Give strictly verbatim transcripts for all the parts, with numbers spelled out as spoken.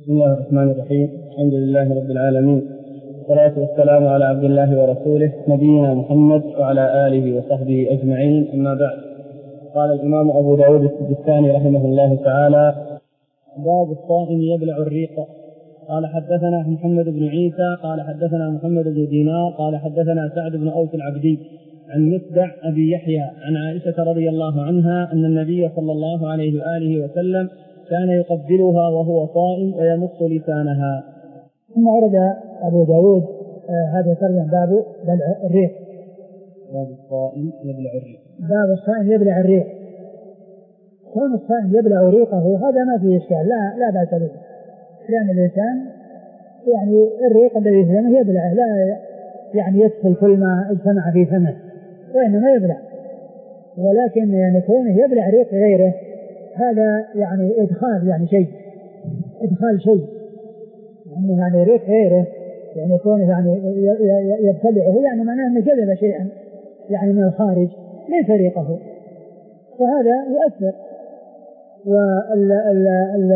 بسم الله الرحمن الرحيم. الحمد لله رب العالمين، والصلاة والسلام على عبد الله ورسوله نبينا محمد وعلى آله وصحبه أجمعين، أما بعد. قال الإمام أبو داود السجستاني رحمه الله تعالى: باب الصائم يبلع الريق. قال حدثنا محمد بن عيسى قال حدثنا محمد بن دينار قال حدثنا سعد بن أوس العبدي عن مسدع أبي يحيى عن عائشة رضي الله عنها أن النبي صلى الله عليه وآله وسلم كان يقبلها وهو صائم ويمص لسانها. ثم ورد أبو داود آه هذا ترجم باب بلع الريق. باب الصائم يبلع الريق. باب الصائم يبلع الريق. كون الصائم يبلع ريقه هذا ما فيه إشكال، لا لا بأس به، لأن الإنسان يعني الريق الذي في فمه يبلعه، لا يعني يدخل كل ما اجتمع في فمه، وإنما يبلع. ولكن يعني كونه يبلع ريق غيره هذا يعني إدخال يعني شيء إدخال شيء يعني, يعني ريق غيره يعني كونه يعني يبتلعه يعني معناه أنه جذب شيئا يعني من الخارج ليس ريقه، فهذا يؤثر. وال ال ال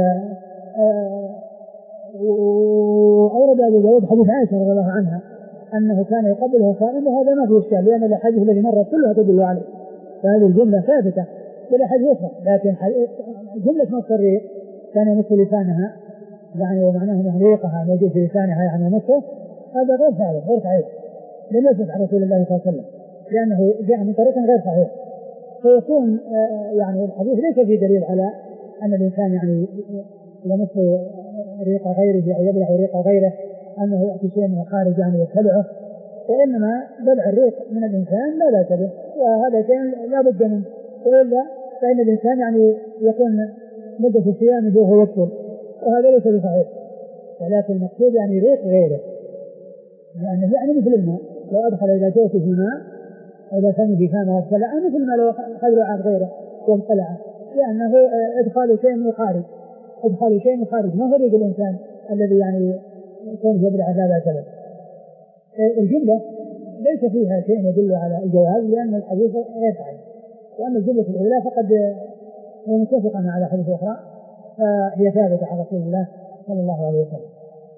وأورد أبو داود حديث عائشة رضي الله عنها أنه كان يقبله صائم، وهذا ما فيه إشكال لأن الأحاديث التي مرت كلها تدل عليه، فهذه الجملة ثابتة بالأحاديث أخرى. لكن جملة نص الريق كان يمس لسانها يعني ومعناه أن ريقها موجود في لسانها يعني يمسه، هذا غير ثابت غير صحيح، لم يثبت عن رسول الله صلى الله عليه وسلم لأنه جاء من طريق غير صحيح، فيكون يعني الحديث ليس فيه دليل على أن الإنسان يعني يمس ريق غيره أو يبلع ريق غيره، أنه يأتي شيء من الخارج يعني يبتلعه، وإنما بلع الريق من الإنسان لا بأس به، وهذا شيء لا بد منه، وإلا فإن الإنسان يعني يكون مدة الصيام وهو يكفر، وهذا ليس بصحيح. ولكن المقصود يعني ريق غيره، لأنه يعني مثل الماء لو أدخل إلى جوفه الماء إذا سمي في فمه وابتلعه مثل ما لو خذ عن غيره وابتلعه، لأنه إدخال شيء من الخارج إدخال شيء من الخارج ما هو ريق الإنسان الذي يعني يكون يبلع لا بأس به. الجملة ليس فيها شيء يدل على الجواز لأن الحديث غير صحيح، وأما الجملة الأولى فقد هي متفقة على حديث أخرى فهي ثابتة عن رسول الله صلى الله عليه وسلم.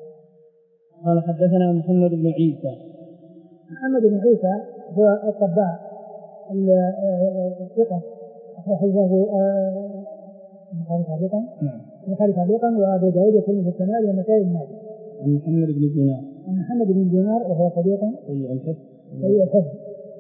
قال حدثنا محمد بن عيسى. محمد بن عيسى هو الطباع الثقة حديثه البخاري تعليقا البخاري تعليقا وأبو داود وسلم الكمال والنسائي بن ماجه. عن محمد بن دينار. عن محمد بن دينار وهو صديق سيء الحفظ. سيء الحفظ.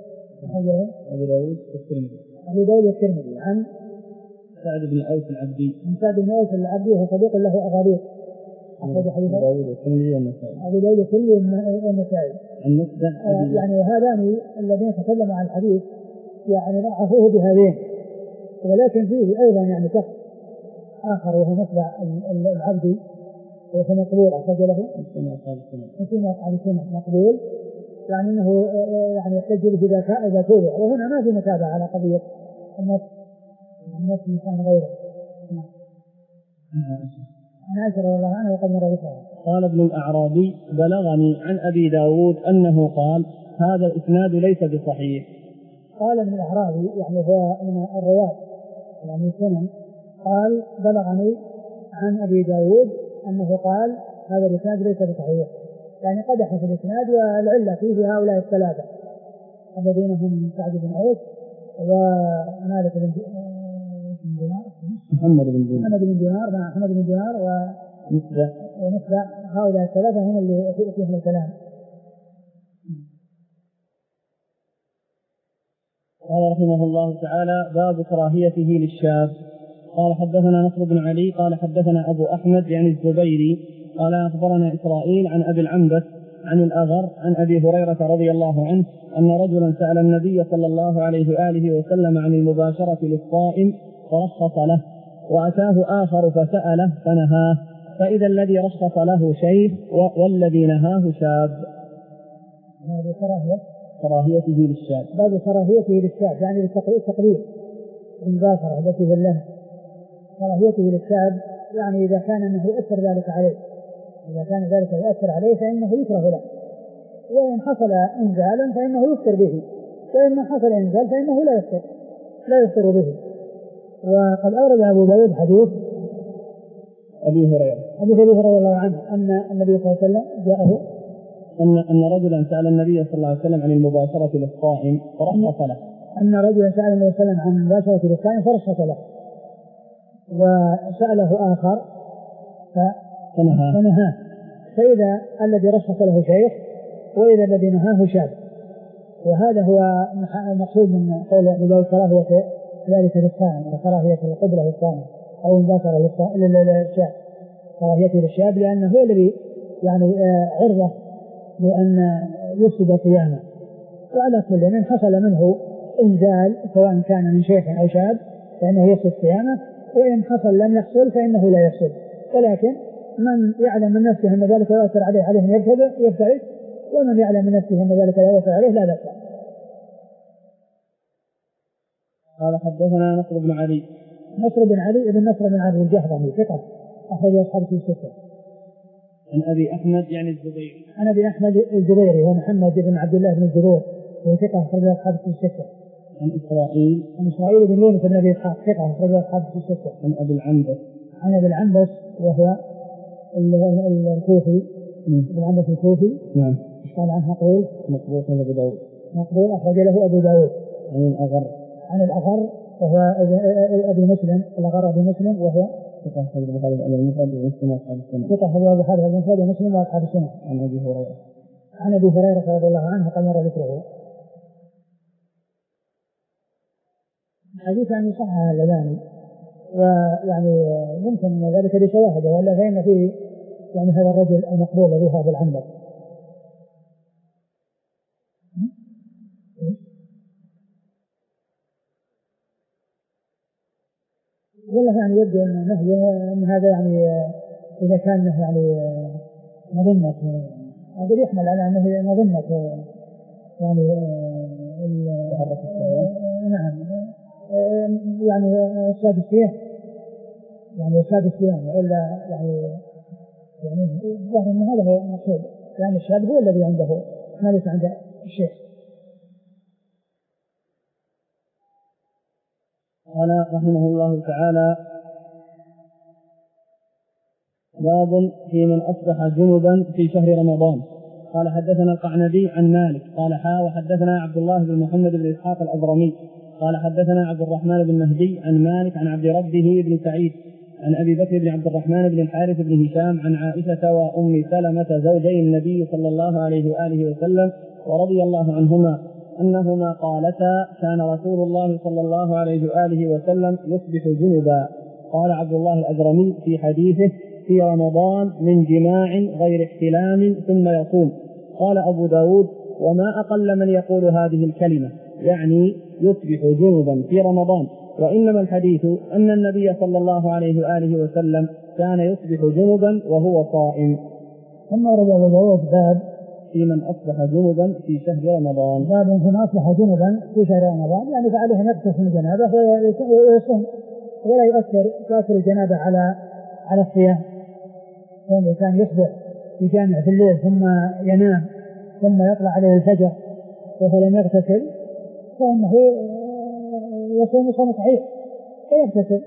أبو داود والترمذي. أبو داود والترمذي. عن سعد بن أوس العبدي. عن سعد بن أوس العبدي وهو صديق له أغاليق. أخرج حديثه أبو داود والترمذي والنسائي. أبو داود والترمذي والنسائي. عن مسدع. آه يعني هذان الذين تكلموا عن الحديث يعني ضعفوه بهذين، ولكن فيه أيضا يعني شخص آخر وهو مسدع العبدي وهو مقبول أخرج له مسلم أصحاب السنة مقبول، يعني أنه يعني يحتج به إذا إذا تابع، وهنا ما في متابعة على قضية النص النص إنسان غيره. عن عائشة رضي الله عنها وقد مر بها. قال ابن الأعرابي: بلغني عن أبي داود أنه قال: هذا الإسناد ليس بصحيح. قال ابن الأعرابي يعني هو من الرواة يعني السنن، قال: بلغني عن أبي داود أنه قال: هذا الإسناد ليس بصحيح، يعني قدح في الإسناد، والعلة فيه هؤلاء الثلاثة الذين هم سعد بن أوس ومالك بن دينار محمد بن دينار محمد بن دينار مع محمد بن دينار ومسدع ومسدع هؤلاء الثلاثة هم اللي فيهم الكلام. قال رحمه الله تعالى: باب كراهيته للشاب. قال حدثنا نصر بن علي قال حدثنا أبو أحمد يعني الزبيري قال أخبرنا إسرائيل عن أبي العنبس عن الأغر عن أبي هريرة رضي الله عنه أن رجلا سأل النبي صلى الله عليه وآله وسلم عن المباشرة للصائم فرخص له، وأتاه آخر فسأله فنهاه، فإذا الذي رخص له شيخ والذي نهاه شاب. هذه كراهية كراهيته للشاب. باب كراهيته للشاب يعني التقليد المباشرة التي بالله. كراهيته للشاب يعني إذا كان أنه يؤثر ذلك عليه، إذا كان ذلك يؤثر عليه فإنه يكره له، وإن حصل إنزالا فإنه يفطر به، وإن حصل إنزال فإنه لا يفطر لا يفطر به. وقد أورد أبو داود حديث أبي هريرة أبي هريرة رضي الله عنه أن النبي صلى الله عليه وسلم جاءه أن أن رجلا سأل النبي صلى الله عليه وسلم عن المباشرة للصائم فرخص له. أن رجلا سأل النبي صلى الله عليه وسلم عن المباشرة للصائم فرخص له، وسأله آخر فنهاه. فإذا الذي رخص له شيخ وإذا الذي نهاه شاب، وهذا هو المقصود من قول أبي داود كراهية ذلك للصائم وكراهية القبلة للصائم أو المباشرة للشاب، كراهيته للشاب لأنه هو الذي يعني عرضة لأن يفسد صيامه. وعلى كل من حصل منه إنزال سواء كان من شيخ أو شاب فإنه يفسد صيامه، وإن حصل لم يحصل فإنه لا يفسد. ولكن من يعلم من نفسه أن ذلك لا يؤثر عليه عليه أن يبتعد، ومن يعلم من نفسه أن ذلك لا يؤثر عليه لا بأس. قال حدثنا نصر بن علي نصر بن علي بن نصر بن علي الجهضمي ثقة أخرج أصحابه في الستة. عن أبي أحمد يعني الزبيري عن أبي أحمد الزبيري ومحمد بن عبد الله بن الزبير وثقة أخرج أصحابه في الستة. عن إسرائيل عن إسرائيل بن يونس بن أبي إسحاق ثقة أخرج أصحابه في الستة. عن أبي العنبس عن أبي العنبس وهو الكوفي ابن العنبس الكوفي. نعم. قال عنه مقبول مقبول أبو داود مقبول أخرج له أبو داود. عن الأغر عن الأغر وهو أبي مسلم الأغر أبي مسلم وهو ثقة أخرج البخاري المفرد ومسلم وأصحاب السنة. ثقة أخرج البخاري المفرد ومسلم وأصحاب السنة. عن أبي هريرة عن أبي هريرة رضي الله عنه قال مر ذكره. الحديث عن صحة اللباني، ويعني يمكن أن ذلك لشواهد، ولا فإن فيه يعني هذا الرجل المقبول الذي هو أبو العنبس. والله يعني يبدو أن نهيه أن هذا يعني إذا كان يعني مظنة أقول يحمل على أنه مظنة يعني نعم يعني أستاذ الصيام يعني أستاذ الصيام وإلا يعني يعني ظاهر أن هذا هو المقصود، يعني الشاب هو الذي عنده ما ليس عند الشيخ. قال رحمه الله تعالى: باب في من أصبح جنبا في شهر رمضان. قال حدثنا القعنبي عن مالك قال حا وحدثنا عبد الله بن محمد بن إسحاق الأضرمي قال حدثنا عبد الرحمن بن مهدي عن مالك عن عبد ربه بن سعيد عن أبي بكر بن عبد الرحمن بن الحارث بن هشام عن عائشة وأم سلمة زوجي النبي صلى الله عليه وآله وسلم ورضي الله عنهما أنهما قالتا: كان رسول الله صلى الله عليه وآله وسلم يصبح جنبا. قال عبد الله الأجرمي في حديثه: في رمضان من جماع غير احتلام ثم يصوم. قال أبو داود: وما أقل من يقول هذه الكلمة، يعني يصبح جنبا في رمضان، وإنما الحديث أن النبي صلى الله عليه وآله وسلم كان يصبح جنبا وهو صائم. ثم ورد أبو داود باب في من أصبح جنبا في شهر رمضان. باب في من أصبح جنبا في شهر رمضان، يعني فعليه أن يغتسل من الجنابة ويصوم، ولا يؤثر تأثر الجنابة على على الصيام. كون الإنسان يصبح في جامع في الليل ثم ينام ثم يطلع عليه الفجر وهو لم يغتسل فإنه يصوم صوم صحيح فيغتسل،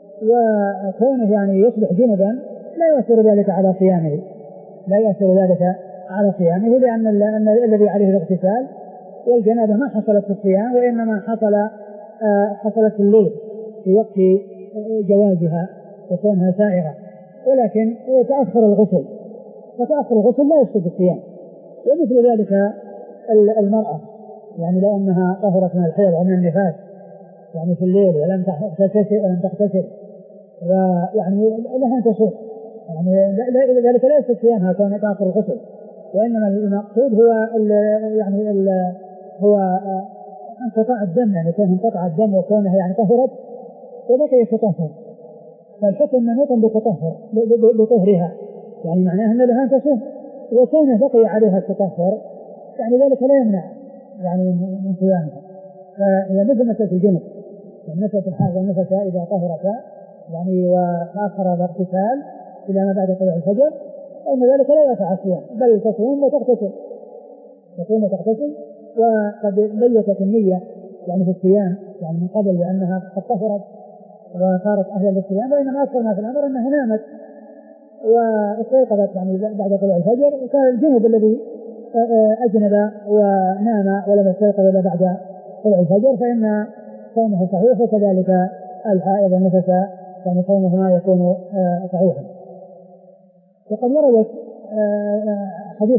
وكونه يعني يصبح جنبا لا يؤثر ذلك على صيامه لا يؤثر ذلك على صيامه لأن الذي عليه الاغتسال والجنابة ما حصلت في الصيام، وإنما حصل حصلت الليل في وقت جوازها وكونها سائغة، ولكن يتأخر الغسل فتأخر الغسل لا يفسد الصيام. ومثل ذلك المرأة يعني لو أنها طهرت من الحيض ومن النفاس يعني في الليل ولم تغتسل ولم تغتسل ويعني لها أن تصوم، يعني ذلك لا يفسد صيامها كون تأخر الغسل، وإنما المقصود هو ال يعني ال هو انقطاع الدم، يعني كون انقطع الدم وكونه يعني طهرت وبقي يتطهر، فالحكم منوط بتطهر بطهرها، يعني معناه أن لها أن تصوم، وكونه بقي عليها التطهر يعني ذلك لا يمنع يعني من صيامها. فهي مثل مسألة الجنب، يعني مسألة الحاض والنفساء إذا طهرتا يعني وآخر الاغتسال إلى ما بعد طلوع الفجر فإن ذلك لا يقع الصيام، بل تصوم وتغتسل تصوم وتغتسل وقد بيتت النية يعني في الصيام يعني من قبل لأنها قد طهرت وصارت أهلا للصيام، وإنما أكثر ما في الأمر أنها نامت واستيقظت يعني بعد طلوع الفجر، وكان الجنب الذي أجنب ونام ولم يستيقظ إلا بعد طلوع الفجر فإن صومه صحيح، وكذلك الحائض والنفس يعني صومهما يكون صحيحا. وقد وردت حديث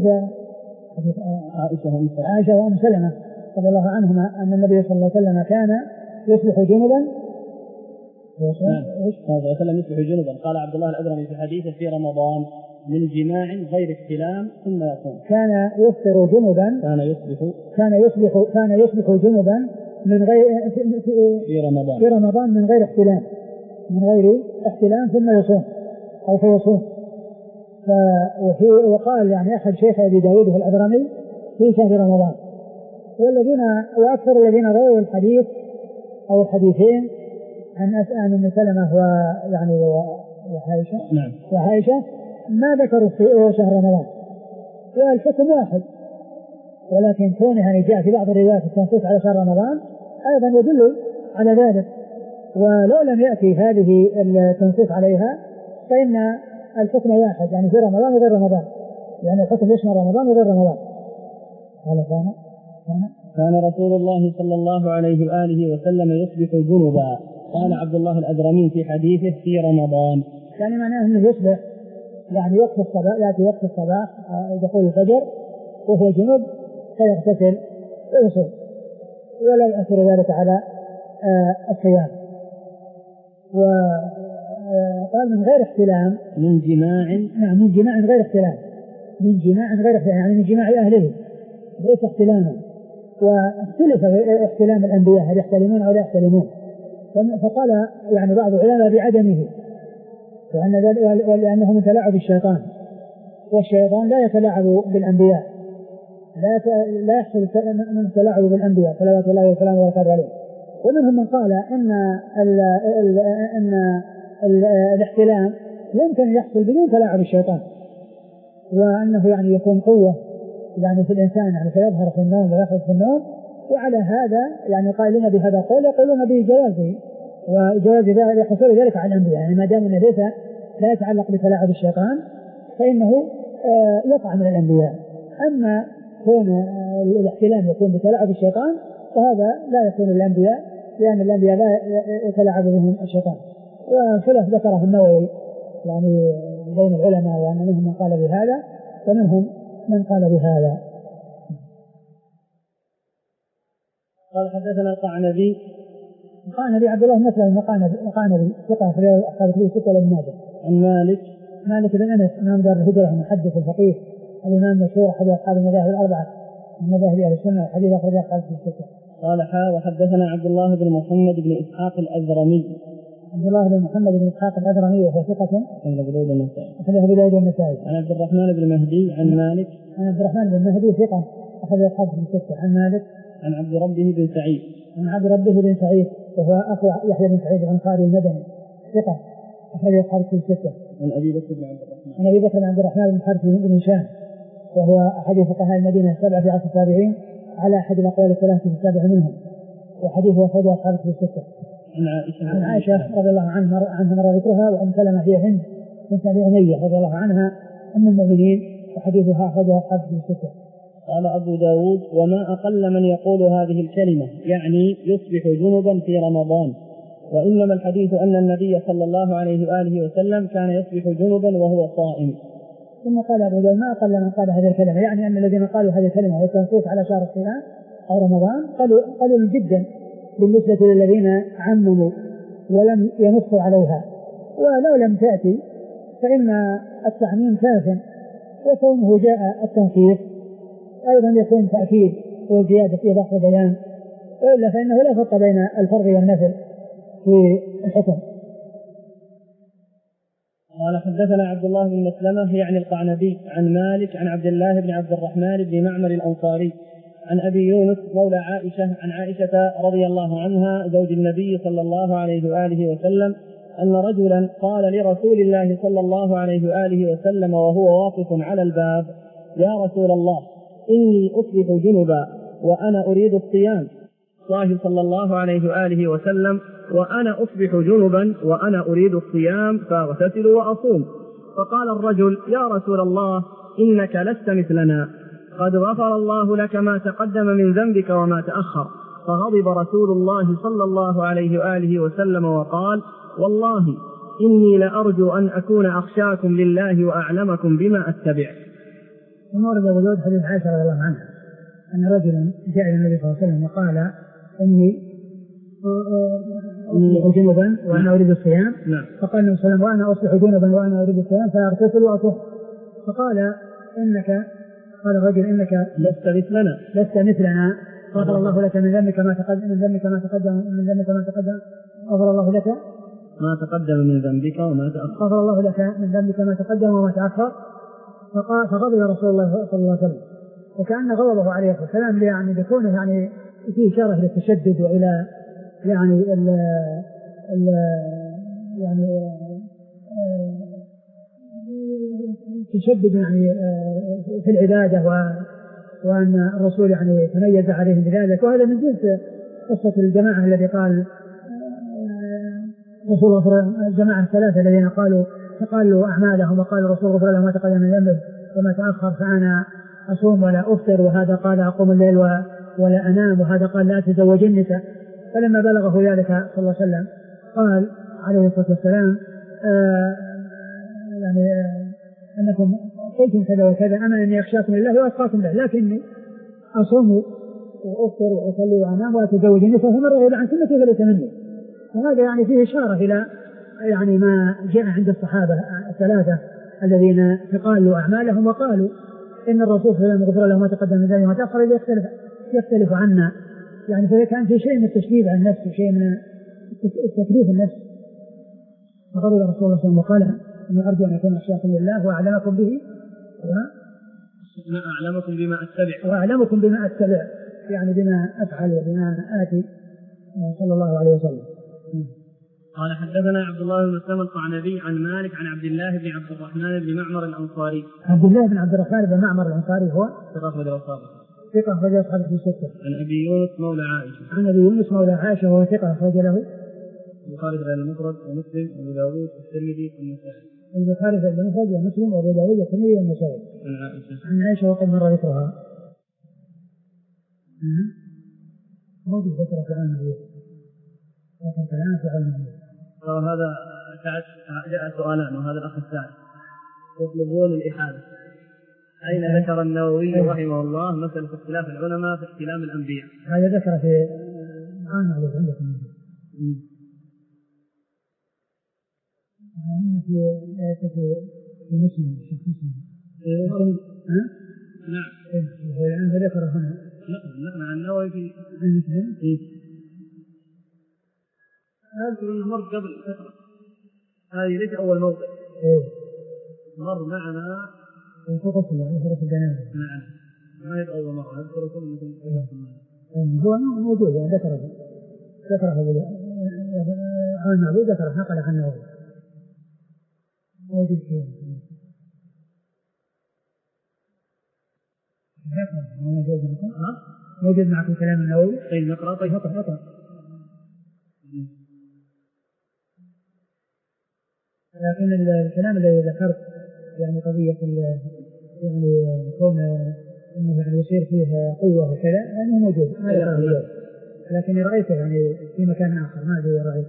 عائشة وأم سلمة رضي الله عنهما أن النبي صلى الله عليه وسلم كان يصبح جنبا. نعم صلى الله عليه وسلم يصبح جنبا. قال عبد الله الأدرمي في حديثه في رمضان من جماع غير احتلام ثم يصوم. كان يفطر جنبا كان يصبح كان يصبح كان يصبح جنبا من غير في رمضان في رمضان من غير احتلام من غير احتلام ثم يصوم أو فيصوم. وفي وقال يعني أحد شيخ أبي داود الأدرمي في شهر رمضان. والذين وأكثر الذين رووا الحديث أو الحديثين عن أسأل من سلمة ويعني وعائشة نعم وعائشة ما ذكروا في شهر رمضان، والحكم واحد، ولكن كونه يعني جاء في بعض الروايات التنصيص على شهر رمضان أيضا يدل على ذلك. ولو لم يأتي هذه التنصيص عليها فإن الحكم واحد، يعني في رمضان وغير رمضان، يعني الحكم يشمل رمضان وغير رمضان. قال كان كان رسول الله صلى الله عليه وآله وسلم يصبح جنبا. قال عبد الله الأدرمي في حديثه في رمضان، يعني معناه أنه يصبح يعني وقت الصباح، يأتي وقت الصباح دخول الفجر وهو جنب فيغتسل ويصوم ولا يؤثر ذلك على الصيام. وقال من غير احتلام من جماع نعم من جماع غير احتلام من جماع غير احتلام يعني من جماع أهله ليس احتلاما. واختلف احتلام الأنبياء هل يحتلمون أو لا يحتلمون، فقال يعني بعض العلماء بعدمه، وأن ذلك لأنه من تلاعب الشيطان، والشيطان لا يتلاعب بالأنبياء، لا لا يحصل من تلاعب بالأنبياء صلوات الله وسلامه وبركاته عليه. ومنهم من قال أن ال ال أن ال الاحتلام يمكن يحصل بدون تلاعب الشيطان، وأنه يعني يكون قوة يعني في الإنسان يعني فيظهر في النوم ويخرج في النوم. وعلى هذا يعني قائلين بهذا القول يقولون بجوازه وجواز حصول ذلك على الأنبياء، يعني ما دام أن ليس لا يتعلق بتلاعب الشيطان فإنه يقع من الأنبياء. أما كون الاحتلام يكون بتلاعب الشيطان فهذا لا يكون الأنبياء، لأن الأنبياء لا يتلاعب بهم الشيطان. وخلاف ذكره النووي يعني بين العلماء، وأن منهم من قال بهذا ومنهم من قال بهذا. قال حدثنا القعنبي القعنبي عبد الله مثل القعنبي ثقة في أصحاب الكتب الستة لابن ماجه. عن مالك مالك بن أنس إمام دار الهجرة المحدث الفقيه الإمام مشهور أحد أصحاب المذاهب الأربعة من مذاهب أهل السنة الحديث أخرج أصحاب الستة. قال حا وحدثنا عبد الله بن محمد بن إسحاق الأذرمي. عبد الله بن محمد بن إسحاق الأذرمي وهو ثقة أخرجه أبو داود والنسائي. أخرجه أبو داود والنسائي. عن عبد الرحمن بن مهدي عن مالك. عن عبد الرحمن بن مهدي ثقة أخرج أصحاب الستة. عن مالك. عن عبد ربه بن سعيد. عن عبد ربه بن سعيد وهو أخو يحيى بن سعيد الأنصاري المدني ثقة أخرج أصحاب الستة. عن أبي بكر بن عبد الرحمن. عن أبي بكر بن عبد الرحمن بن حارث بن هشام وهو أحد فقهاء المدينة السبعة في عصر التابعين على أحد الأقوال الثلاثة في السابع منهم، وحديثه أخرجه أصحاب الستة. عن عائشة عن عائشة رضي الله عنها عنها مر ذكرها، وأم سلمة هي هند بنت أبي أمية رضي الله عنها أم المؤمنين، وحديثها أخرجه أصحاب الستة. قال أبو داود وما أقل من يقول هذه الكلمة يعني يصبح جنبا في رمضان، وإنما الحديث أن النبي صلى الله عليه وآله وسلم كان يصبح جنبا وهو صائم. ثم قال أبو داود ما أقل من قال هذه الكلمة، يعني أن الذين قالوا هذه الكلمة والتنصيص على شهر الصيام أو رمضان قالوا قليل جدا بالنسبة للذين عمموا ولم ينصوا عليها. ولو لم تأتي فإن التعميم كاف، وكونه جاء التنصيص أيضا يكون تأكيد وزيادة في بحث بيان، وإلا فإنه لا فرق بين الفرض والنفل في الحكم. قال حدثنا عبد الله بن مسلمة يعني القعنبي عن مالك عن عبد الله بن عبد الرحمن بن معمر الأنصاري عن أبي يونس مولى عائشة عن عائشة رضي الله عنها زوج النبي صلى الله عليه وآله وسلم أن رجلا قال لرسول الله صلى الله عليه وآله وسلم وهو واقف على الباب: يا رسول الله إني أصبح جنبا وأنا أريد الصيام. الله صلى الله عليه وآله وسلم: وأنا أصبح جنبا وأنا أريد الصيام فأغتسل وأصوم. فقال الرجل: يا رسول الله إنك لست مثلنا، قد غفر الله لك ما تقدم من ذنبك وما تأخر. فغضب رسول الله صلى الله عليه وآله وسلم وقال: والله إني لأرجو أن أكون أخشاكم لله وأعلمكم بما أتبع. ورد أبو داود حديث عائشة رضي الله عنها أن رجلا جاء النبي صلى الله عليه وسلم وقال: إني أصبح جنبا وأنا أريد الصيام. فقال النبي صلى الله عليه وسلم: وأنا أصبح جنبا وأنا أريد الصيام فأغتسل وأطهر. فقال: إنك قال الرجل: إنك لست مثلنا لست مثلنا غفر الله لك من ذنبك ما تقدم من ذنبك ما تقدم من ذنبك ما تقدم غفر الله لك ما تقدم من ذنبك وما تأخر غفر الله لك من ذنبك ما تقدم وما تأخر. فقال فغضب رسول الله صلى الله عليه وسلم، وكأن غضبه عليه الصلاة والسلام يعني بكونه يعني فيه إشارة إلى التشدد وإلى يعني ال ال يعني تشدد يعني في العبادة، وأن الرسول يعني تميز عليهم بذلك. وهذا من جنس قصة الجماعة الذي قال رسول الله الجماعة الثلاثة الذين قالوا فقالوا أعمالهم وقال الرسول غفر له ما تقدم من ذنبه وما تأخر فأنا أصوم ولا أفطر، وهذا قال أقوم الليل ولا أنام، وهذا قال لا أتزوج النساء. فلما بلغه ذلك صلى الله عليه وسلم قال عليه الصلاة والسلام: آه يعني آه أنكم قلتم كذا وكذا، أما أني أخشاكم لله وأتقاكم له، لكني أصوم وأفطر وأصلي وأنام وأتزوج النساء، فمن رغب عن سنتي فليس مني. وهذا يعني فيه إشارة إلى يعني ما جاء عند الصحابة الثلاثة الذين قالوا أعمالهم وقالوا إن الرسول صلى الله عليه وسلم غفر له ما تقدم من ذنبه وما تأخر، يختلف يختلف عنا يعني. فكان في شيء من التشديد على النفس وشيء من التكليف النفس. فغضب رسول الله صلى الله عليه وسلم وقال: إني أرجو أن أكون أخشاكم لله وأعلمكم به وأعلمكم بما أتبع وأعلمكم بما أتبع يعني بما أفعل وبما آتي صلى الله عليه وسلم. قال: حدثنا عبد الله بن مسلم القعنبي عن مالك عن عبد الله بن عبد الرحمن بن معمر الأنصاري. عبد الله بن عبد الرحمن بن معمر الأنصاري هو ثقة أخرج أصحابه ثقة أخرج أصحابه في ستة. عن أبي يونس مولى عائشة عن أبي يونس مولى عائشة وهو ثقة أخرج له البخاري في المفرد ومسلم وأبو داود والترمذي والنسائي. البخاري في المفرد ومسلم وأبو داود والترمذي والنسائي. عن عائشة عن عائشة وقد مر ذكرها. موجود ذكر في علم النبوة لكن كلام في علم النبوة. وهذا جاء سؤالان، وهذا الأخ الثاني يطلبون الإحالة. أين ذكر النووي رحمه الله مثل في اختلاف العلماء في احتلام الأنبياء؟ هذا ذكر في الآن على عندكم في في في مسلم في مسلم ها نعم هو الآن ذكر هنا لا مع النووي في مسلم أذكر أنه مر قبل فترة، هذه ليس أول موضع مر معنا في قصة يعني قصة الجنازة. نعم ما هي أول مرة أذكر كل مثل هو موجود يعني ذكره ذكره عن المعبود ذكره نقل عنه موجود فيه موجود معكم موجود معكم كلام النووي. طيب نقرأ. طيب نقرأ نقرأ. لكن الكلام الذي ذكرت يعني قضية يعني كون إنه يعني يصير فيه قوة وكذا يعني موجود ما يقرأ اليوم، لكن رأيته يعني في مكان آخر ما أدري رأيته.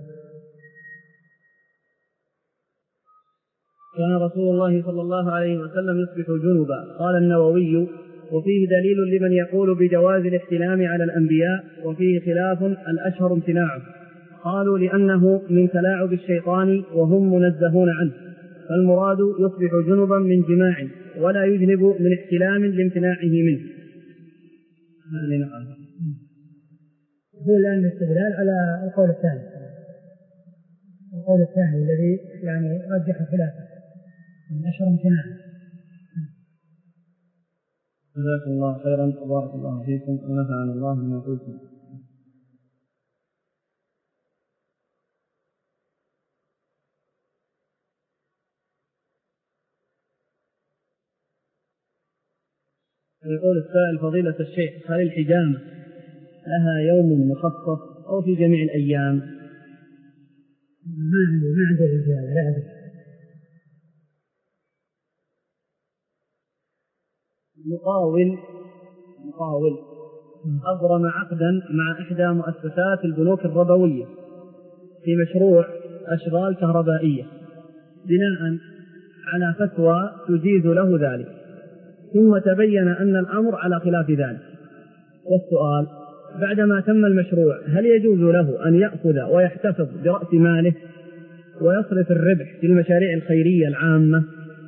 كان رسول الله صلى الله عليه وسلم يصبح جنبا. قال النووي: وفيه دليل لمن يقول بجواز الاحتلام على الأنبياء، وفيه خلاف الأشهر امتناعه. قالوا: لأنه من تلاعب الشيطان وهم منزهون عنه، فالمراد يصبح جنبا من جماع ولا يجنب من احتلام لامتناعه منه. هو الآن الاستدلال على القول الثاني القول الثاني الذي يعني رجح خلافه من أشهر امتناعه. جزاكم الله خيرا وبارك الله فيكم ونفعنا الله بما قلتم. يقول السائل: فضيلة الشيخ، هل الحجامة لها يوم مخصص أو في جميع الأيام؟ ما عندي ما عندي رجال لا أدري مقاول مقاول أبرم عقدا مع إحدى مؤسسات البنوك الربوية في مشروع أشغال كهربائية بناء على فتوى تجيز له ذلك، ثم تبين أن الأمر على خلاف ذلك. والسؤال: بعدما تم المشروع هل يجوز له أن يأخذ ويحتفظ برأس ماله ويصرف الربح في المشاريع الخيرية العامة؟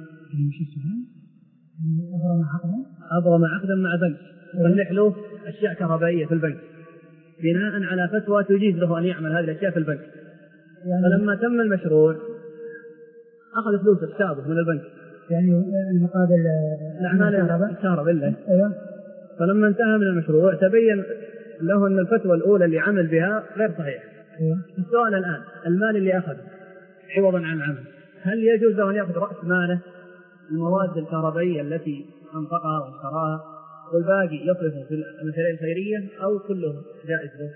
أبرم عقدا مع بنك يصلح له أشياء كهربائية في البنك بناء على فتوى تجيز له أن يعمل هذه الأشياء في البنك، فلما تم المشروع أخذ فلوس حسابه من البنك، يعني المقابل الأعمال الكهرباء إلا. فلما انتهى من المشروع تبين له أن الفتوى الأولى اللي عمل بها غير صحيحة. السؤال الآن: المال اللي أخذه عوضا عن العمل هل يجوز له أن يأخذ رأس ماله المواد الكهربائية التي أنفقها واشتراها والباقي يصرفه في المشاريع الخيرية أو كله جائز له؟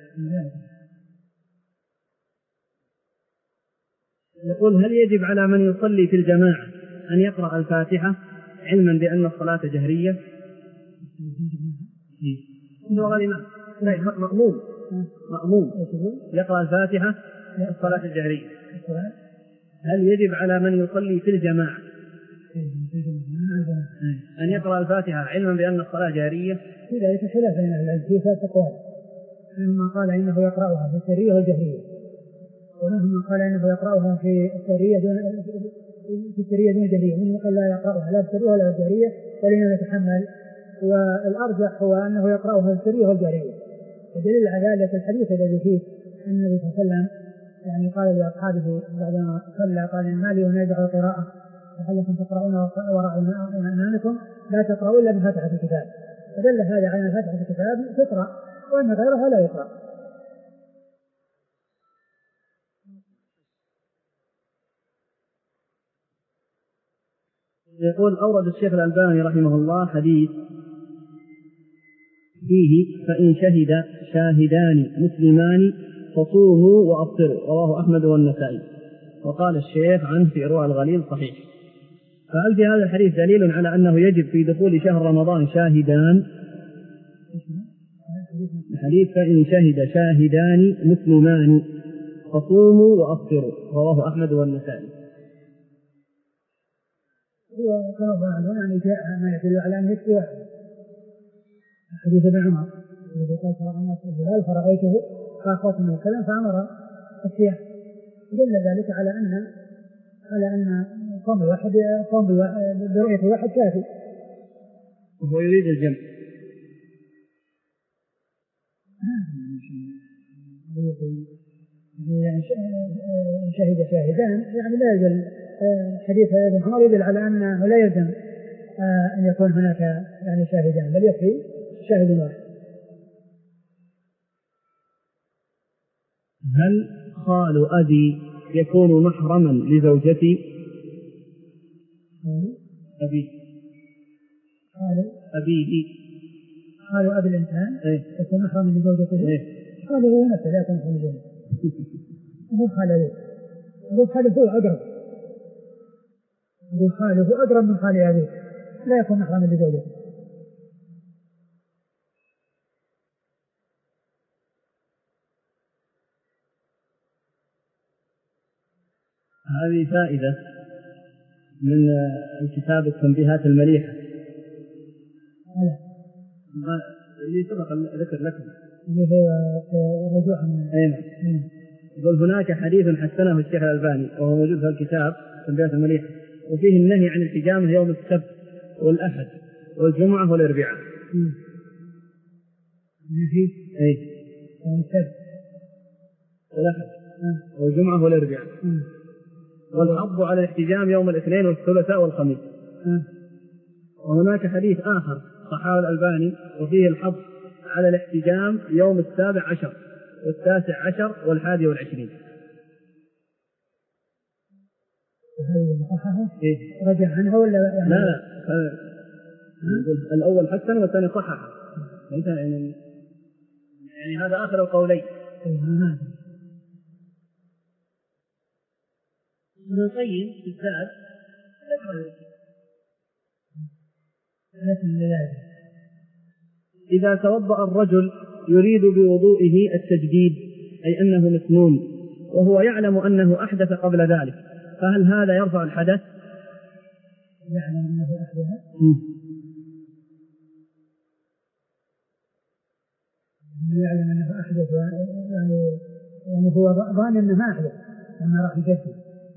يقول: هل يجب على من يصلي في الجماعة أن يقرأ الفاتحة علما بأن الصلاة جهرية؟ مأموم مأموم يقرأ الفاتحة في الصلاة الجهرية، هل يجب على من يصلي في الجماعة أن يقرأ الفاتحة علما بأن الصلاة جهرية؟ في ذلك خلاف بين أهل العلم في ثلاث أقوال، منهم من قال إنه يقرأها في السرية والجهرية، ومنهم من قال إنه يقرأها في السرية دون في السرية دون الجهرية، ومنهم قال لا يقرأها لا في السرية ولا في الجهرية ولأنه يتحمل، والأرجح هو أنه يقرأها في السرية والجهرية. الدليل على ذلك الحديث الذي فيه أن النبي صلى الله عليه وسلم يعني قال لأصحابه بعدما صلى قال: إن مالي ونادع القراءة لعلكم تقرؤون وراء أمامكم لا تقرؤوا إلا بفاتحة الكتاب، فدل هذا على فاتحة الكتاب تقرأ وأن غيرها لا يقرأ. يقول: أورد الشيخ الألباني رحمه الله حديث فيه: فإن شهد شاهدان مسلمان فصوموا وأفطروا، رواه أحمد والنسائي. وقال الشيخ عنه في إرواء الغليل صحيح. فهل في هذا الحديث دليل على أنه يجب في دخول شهر رمضان شاهدان؟ الحديث: فإن شهد شاهدان مسلمان فصوموا وأفطروا، رواه أحمد والنسائي. هو كما قال يعني جاء ما يدل على أن يكفي واحد. حديث ابن عمر الذي قال: ترى الناس الهلال فرأيته فأخوات من الكلام فأمر الصيام، دل ذلك على أن على أن قوم واحد قوم برؤية واحد كافي. وهو يريد الجمع. شهد شاهدان يعني لا يزال حديث ابن عمر يدل على أنه لا يلزم أن يكون هناك يعني شاهدان، بل يكفي شاهد واحد. هل خال أبي يكون محرما لزوجتي؟ أبي خال أبيه خال أبي الإنسان إيه؟ يكون محرما لزوجته؟ إيه؟ خاله هو نفسه لا يكون محرما لزوجته، مو خاله، مو خاله هو أقرب، مو خاله أقرب من خال أبيه لا يكون محرما لزوجته. هذه فائدة من الكتاب التنبيهات المليحة اللي سبق ذكر لكم، اللي هو رجوع أين يقول: هناك حديث حسنه الشيخ الألباني وهو موجود في الكتاب التنبيهات المليحة، وفيه النهي عن الحجامة يوم السبت والأحد والجمعة والأربعاء. النهي أي يوم السبت والأحد والجمعة والأربعاء، والحظ على الاحتجام يوم الاثنين والثلاثاء والخميس. وهناك حديث آخر صححه الألباني وفيه الحظ على الاحتجام يوم السابع عشر والتاسع عشر والحادي والعشرين. إيه؟ رجع عنها ولا يعني؟ لا لا الأول حسن والثاني صححه، يعني يعني هذا آخر القولين. ابن القيم في الزاد إذا توضأ الرجل يريد بوضوئه التجديد أي أنه مسنون وهو يعلم أنه أحدث قبل ذلك، فهل هذا يرفع الحدث؟ يعلم أنه أحدث يعلم أنه أحدث يعني يعني هو ظان أنه ما أحدث أنه راح يجدد.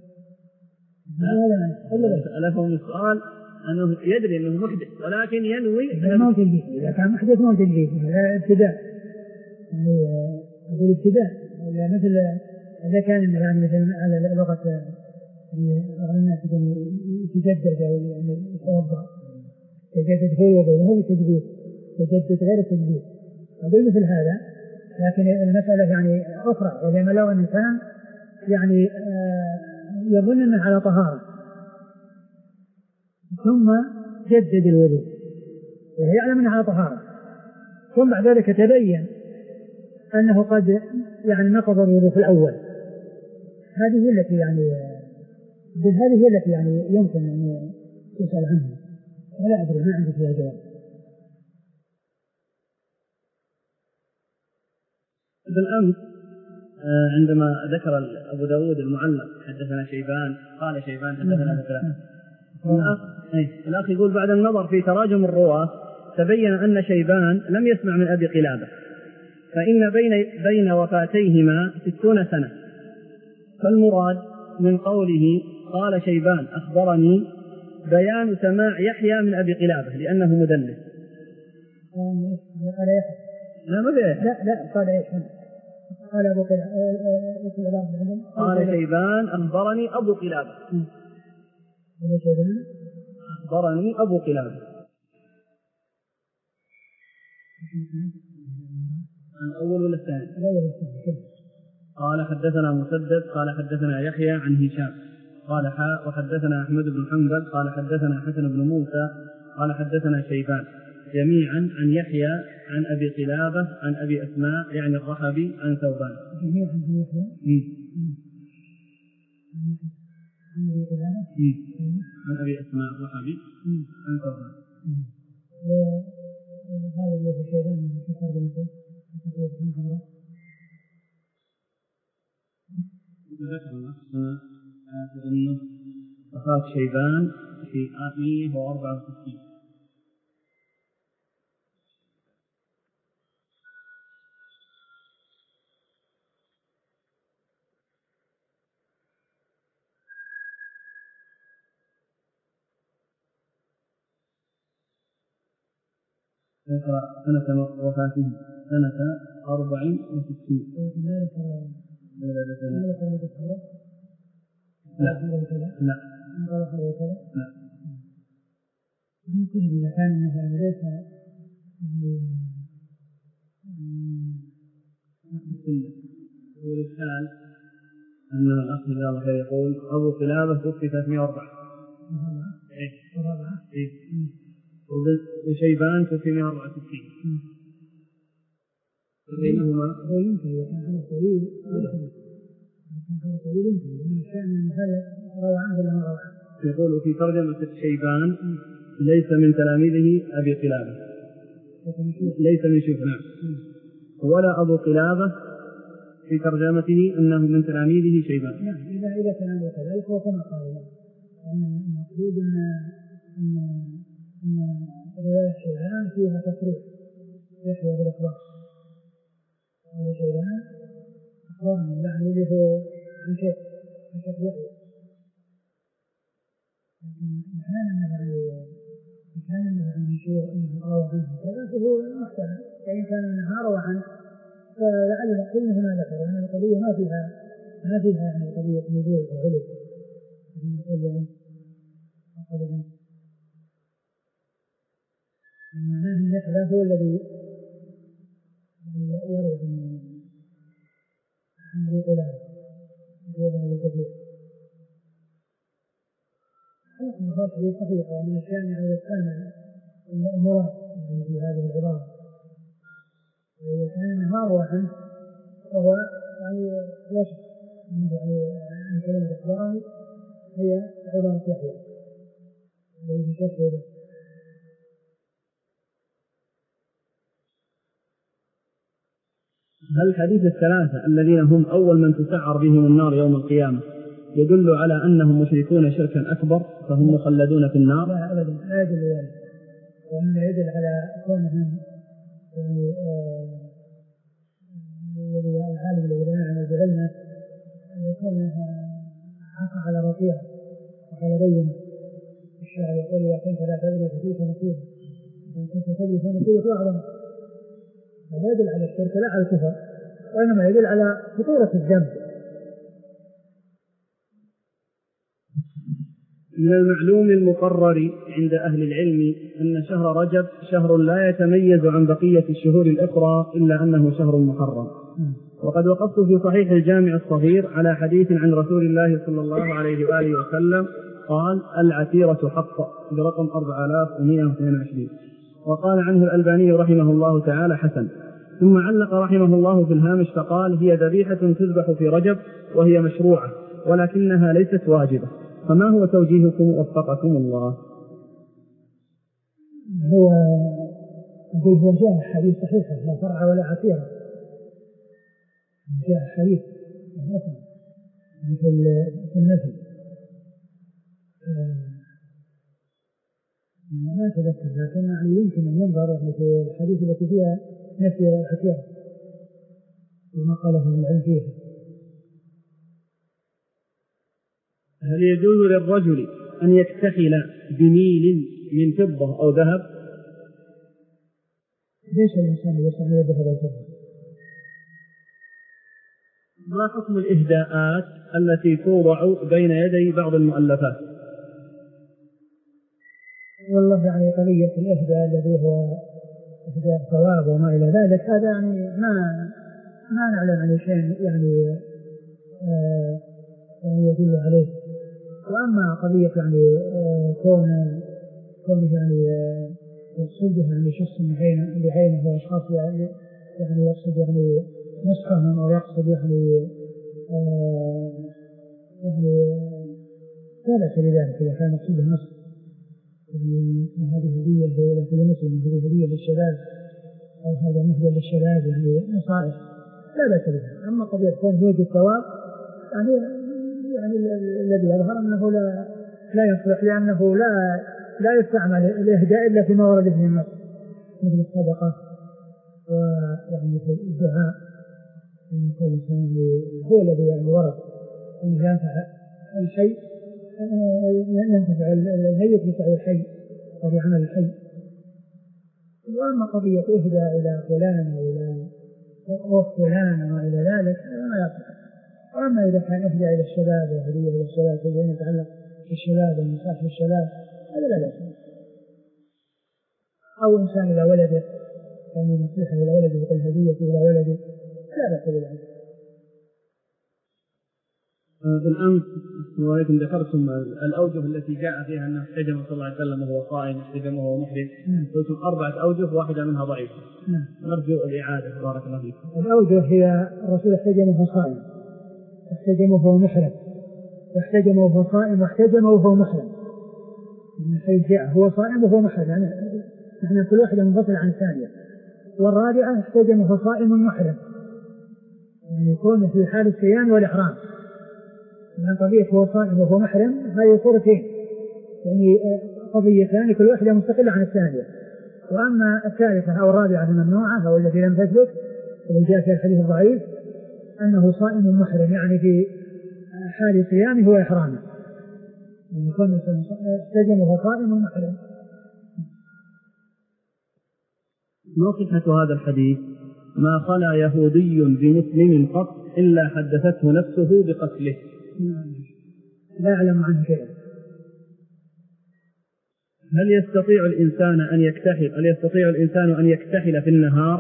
لا فهم السؤال أنه يدري أنه محدث ولكن ينوي ما هو تجديد. إذا كان محدث ما هو تجديد، ابتداء يعني أقول ابتداء مثل إذا كان يعني مثل على لغة الناس يتجدد أو يتوضأ يتجدد غير وضوء هو التجديد، يتجدد غير التجديد أقول مثل هذا. لكن المسألة يعني أخرى، ولما لو أن الإنسان يعني يظن أنه على طهارة ثم جدد الوضوء وهو يعلم أنه على طهارة ثم بعد ذلك تبين أنه قد يعني نقض الوضوء في الأول، هذه هي التي يعني هذه هي التي يعني يمكن أن يسأل عنها، ولا أدري ما عندي فيها جواب. بالأمس عندما ذكر أبو داود المعلق حدثنا شيبان قال شيبان حدثنا ذكر الأخ, الأخ يقول بعد النظر في تراجم الرواة تبين أن شيبان لم يسمع من أبي قلابة، فإن بين, بين وفاتيهما ستون سنة، فالمراد من قوله قال شيبان أخبرني بيان سماع يحيى من أبي قلابة لأنه مدلس. قال يحيى لا ما بيه. لا لا قال يحيى قال أبو قلابة قال شيبان أخبرني أبو قلابة أخبرني أبو قلابة الأول ولا الثاني؟ قال حدثنا مسدد قال حدثنا يحيى عن هشام قال حاء وحدثنا أحمد بن حنبل قال حدثنا حسن بن موسى قال حدثنا شيبان جميعا عن يحيى عن أبي قلابة عن أبي أسماء يعني الرحبي عن ثوبان. جميعا عن يحيى عن أبي قلابة عن أبي أسماء الرحبي عن ثوبان. وهذا اللي في شيبان من كفر بنته تقريبا كم عمره؟ ذكرنا أنه وفاة شيبان في مئة وأربعة وستين. ذكر سنة وفاته سنة أربع وستين. ولدتنا لا لا لا يمكن إذا كان مثلا ليس هو الإشكال أن الأخ الله خير يقول أبو قلابة توفي ثلاثمائة وأربعة إيه وشيبان توفي مئة وأربعة وستين بينهما. هو يمكن إذا كان عمر طويل يمكن كان عمر طويل يمكن لأن الشأن أن هذا روى عنه ولا ما روى عنه. يقول في ترجمة شيبان ليس من تلاميذه أبي قلابة ليس من شيوخ نعم ولا أبو قلابة في ترجمته أنه من تلاميذه شيبان. نعم إذا إذا كان كذلك هو كما قال لأن المقصود أن أن أن رواية شيبان فيها تصريح يحيى بالإخبار هذا شيبان أخبرني يعني اللي هو عن شيء عن شيء يحيى، لكن كان مثلا كان مثلا شيء أنه روى عنه كذا فهو محتمل، فإن كان أنها روى عنه فلعل المقصود مثل ما ذكر أن القضية ما فيها ما فيها يعني قضية نزول أو علو المقصود عنه معناه أن يحيى هو الذي يروي عن عن أبي قلابة يروي عن كثير. هذا صحيح وأن الشأن على كان المراد يعني في هذه العبارة، وإذا كان ما روى عنه فهو يعني لا شك يعني أن كلمة أخباري هي عبارة يحيى ليس شك. هل حديث الثلاثة الذين هم أول من تسعر بهم النار يوم القيامة يدل على أنهم مشركون شركا أكبر فهم مخلدون في النار؟ لا أبدا لا يدل ذلك، وإنما يدل على كونهم يعني العالم الذي لنا بعلمه يكون حقق على رطيعه وعلى بينه. الشاعر يقول إذا كنت لا تدري ففيك مصيبة، إن كنت تدري فمصيبة أعظم. هذا يدل على الشرك لا على الكفر، وإنما يدل على خطورة الذنب. من المعلوم المقرر عند أهل العلم أن شهر رجب شهر لا يتميز عن بقية الشهور الأخرى إلا أنه شهر محرم. وقد وقفت في صحيح الجامع الصغير على حديث عن رسول الله صلى الله عليه وآله وسلم قال العتيرة حق برقم أربعة آلاف ومئة واثنين وعشرين، وقال عنه الألباني رحمه الله تعالى حسن. ثم علق رحمه الله في الهامش فقال هي ذبيحة تذبح في رجب وهي مشروعة ولكنها ليست واجبة، فما هو توجيهكم وفقكم الله؟ هو يقول هو جاء حديث صحيح لا فرع ولا عتيرة، جاء حديث مثل في النفي ما تذكر، لكن يعني يمكن أن ينظر في الحديث التي فيها نفي العتيرة وما قاله من العلم فيها. هل يجوز للرجل أن يكتحل بميل من فضة أو ذهب؟ ليش الإنسان يستعمل الذهب والفضة؟ ما حكم الإهداءات التي توضع بين يدي بعض المؤلفات؟ والله يعني قضية الإهداء الذي هو إهداء ثواب وما إلى ذلك هذا يعني ما ما نعلم عن شيء يعني آه يعني يدل عليه. وأما قضية يعني آه كون كونه يعني يقصدها يعني شخص بعينه وأشخاص يعني يعني يقصد يعني نصحهم أو يقصد يعني آه يعني لا بأس بذلك إذا كان يقصده نصح، يعني هذه هدية لكل مسلم وهذه هدية للشباب أو هذا مهدى للشباب يعني نصائح لا بأس بها. أما قضية كون يوجد ثواب يعني يعني الذي يظهر أنه لا لا يصلح، لأنه لا لا يستعمل الإهداء إلا فيما ورد به النص مثل الصدقة ويعني في الدعاء من كل إنسان هو الذي يعني ورد أن ينفع الحي ينتفع الميت بسعي الحي وبعمل الحي. وأما قضية إهداء إلى فلان أو إلى وقت فلان وما إلى ذلك هذا ما يصح. وأما إذا كان إهداء إلى الشباب وهدية إلى الشباب كذا يتعلق بالشباب ومصالح الشباب هذا لا بأس. أو إنسان إلى ولده يعني نصيحة إلى ولده يقول هدية إلى ولده لا بأس بذلك. بالأمس ولكن ذكرتم الأوجه التي جاء فيها أنه احتجم صلى الله عليه وسلم وهو قائم احتجم وهو محرم، قلتم أربعة أوجه واحدة منها ضعيفة. نرجو الإعادة بارك الله فيكم. الأوجه هي الرسول احتجم وهو صائم واحتجم وهو محرم واحتجم وهو صائم واحتجم وهو محرم. من حيث جاء هو صائم وهو محرم يعني نحن كل واحدة منفصل عن الثانية. والرابعة احتجم وهو صائم محرم يعني يكون في حال الصيام والإحرام. من قضية هو صائم وهو محرم هذه صورتين يعني قضيتان كل واحدة مستقلة عن الثانية. وأما الثالثة أو الرابعة الممنوعة أو التي لم تثبت اللي جاء في الحديث الضعيف أنه صائم محرم يعني في حال صيامه وإحرامه يعني يكون احتجم وهو صائم محرم. ما صحة هذا الحديث؟ ما خلا يهودي بمسلم قط إلا حدثته نفسه بقتله. لا أعلم عنه شيئا. هل يستطيع الإنسان أن يكتحل هل يستطيع الإنسان أن يكتحل في النهار؟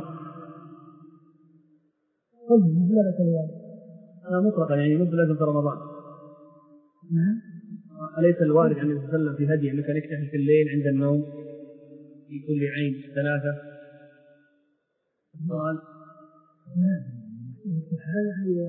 قل لا بأس بذلك. لا مطلقا يعني مو لازم في رمضان. نعم. أليس الوارد عن النبي صلى الله عليه وسلم في هدي أنك يكتحل في الليل عند النوم في كل عين ثلاثة؟ قال نعم. هذا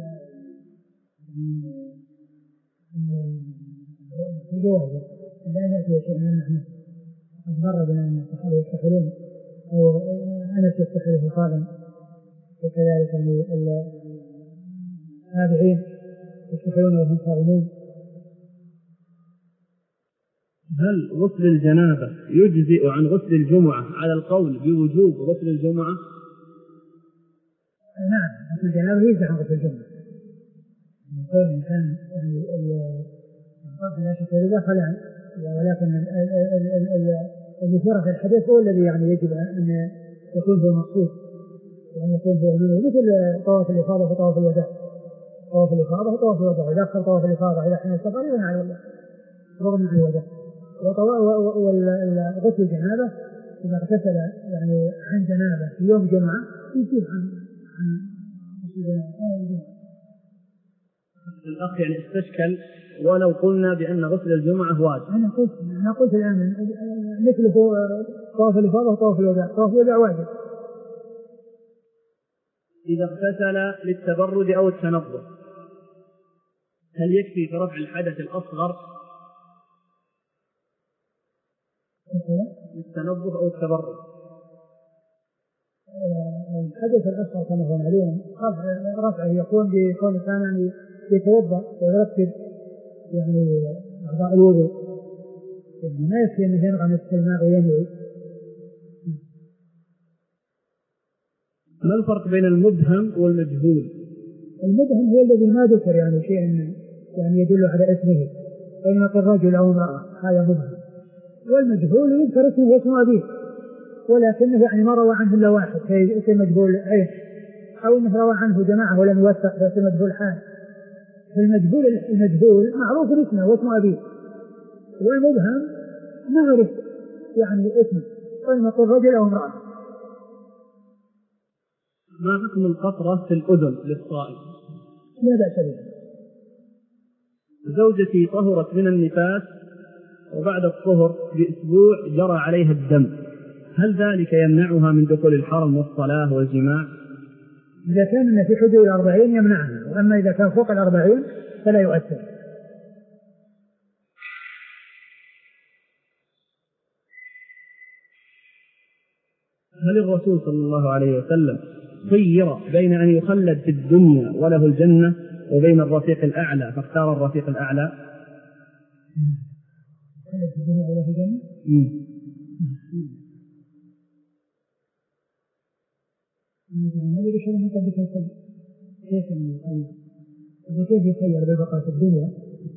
في جواز لا يأتي شيء من نحن مر بنا أن الصحابة يكتحلون أو أنس يكتحل في صائم وكذلك يعني التابعين يصبحون وهم صائمون. هل غسل الجنابة يجزئ عن غسل الجمعة على القول بوجوب غسل الجمعة؟ نعم، غسل الجنابة يجزئ عن غسل الجمعة. يقول الإنسان يعني الطبع لا شك في خلع، ولكن اللي شرح الحدث هو الذي يعني يجب أن يكون هو مقصود وأن يكون هو مثل طواف الإفاضة وطواف الوداع. طواف الإفاضة وطواف الوداع، إذا أخر طواف الإفاضة إلى حين السفر يبنى على الله رغم الوداع. وغسل الجنابة إذا اغتسل يعني عن جنابة في يوم جمعة يجيب عن عن غسل الجنابة. الأخ يعني استشكل ولو قلنا بأن غسل الجمعة واجب. أنا قلت أنا قلت الآن مثل طواف الإفاضة وطواف الوداع، طواف الوداع واجب. إذا اغتسل للتبرد أو التنظف هل يكفي في رفع الحدث الأصغر للتنظف أو التبرد؟ الحدث الأصغر كما هو معلوم رفعه يكون بكون الإنسان يعني يتوضأ ويرتب يعني أعضاء الوضوء، يعني ما يكفي أنه ينغمس في الماء وينوي. ما الفرق بين المبهم والمجهول؟ المبهم هو الذي ما ذكر يعني شيء يعني يدل على اسمه، بينما الرجل أو امرأة هذا مبهم. والمجهول يذكر اسمه واسم أبيه ولكنه يعني ما روى عنه إلا واحد في مجهول عين، أو أنه روى عنه جماعة ولم يوثق في مجهول حال. فالمجهول المجهول معروف اسمه واسم أبيه، والمبهم نعرف يعني اسمه، بينما الرجل أو امرأة. ما حكم القطرة في الأذن للصائم؟ لا بأس به. زوجتي طهرت من النفاس وبعد الطهر بأسبوع جرى عليها الدم، هل ذلك يمنعها من دخول الحرم والصلاة والجماع؟ إذا كان في حدود الأربعين يمنعها، وأما إذا كان فوق الأربعين فلا يؤثر. هل الرسول صلى الله عليه وسلم خير بين أن يخلد في الدنيا وله الجنة وبين الرفيق الأعلى فاختار الرفيق الأعلى؟ يخلد في الدنيا وله الجنة؟ النبي بشر من قبلك الخلد، كيف يخير؟ كيف يخير ببقاء في الدنيا؟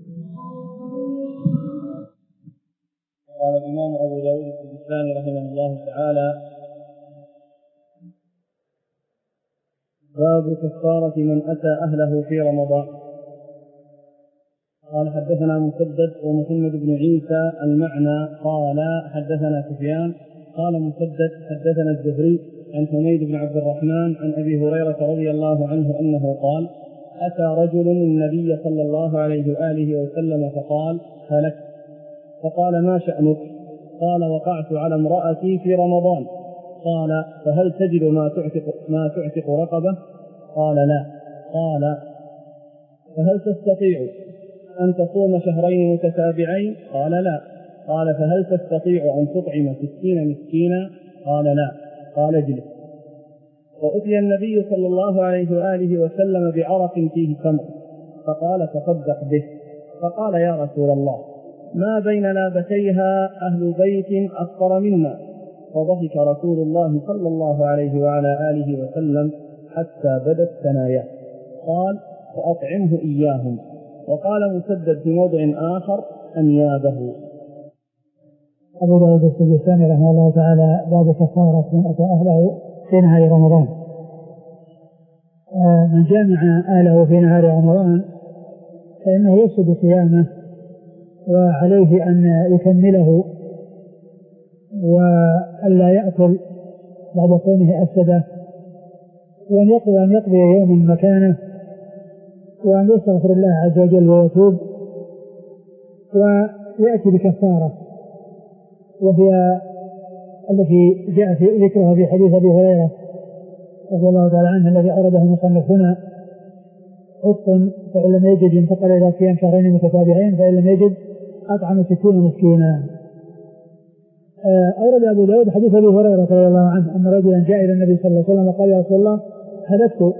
قال الإمام أبو داود السجستاني رحمه الله تعالى: باب كفارة من أتى أهله في رمضان. قال حدثنا مسدد ومحمد بن عيسى المعنى قال حدثنا سفيان قال مسدد حدثنا الزهري عن حميد بن عبد الرحمن عن أبي هريرة رضي الله عنه أنه قال: أتى رجل النبي صلى الله عليه وآله وسلم فقال: هلكت. فقال: ما شأنك؟ قال: وقعت على امرأتي في رمضان. قال: فهل تجد ما تعتق, ما تعتق رقبة؟ قال: لا. قال: فهل تستطيع أن تصوم شهرين متتابعين؟ قال: لا. قال: فهل تستطيع أن تطعم ستين مسكينا؟ قال: لا. قال: اجلس. وأتي النبي صلى الله عليه وآله وسلم بعرق فيه تمر فقال: تصدق به. فقال: يا رسول الله، ما بين لابتيها أهل بيت أفطر منا. فضحك رسول الله صلى الله عليه وعلى آله وسلم حتى بدت ثناياه. قال: فأطعمه إياهم. وقال مسدد في موضع آخر: أنيابه. أبو داود السجستاني رحمه الله تعالى: باب كفارة من أتى أهله في نهار رمضان. من جامع أهله في نهار رمضان فإنه يفسد صيامه، وعليه أن يكمله وألا يأكل بعد كونه أفسده، وأن يقضي أن يقضي يوما مكانه، وأن يستغفر الله عز وجل ويتوب، ويأتي بكفارة وهي التي جاء في ذكرها في حديث أبي هريرة رضي الله تعالى عنه الذي أورده المصنف هنا: أفطر فإن لم يجد انتقل إلى صيام شهرين متتابعين، فإن لم يجد أطعم ستين مسكينا. أورد أبو داود حديث أبي هريرة رضي الله عنه أن رجلا جاء إلى النبي صلى الله عليه وسلم وقال: يا رسول الله، هلكت.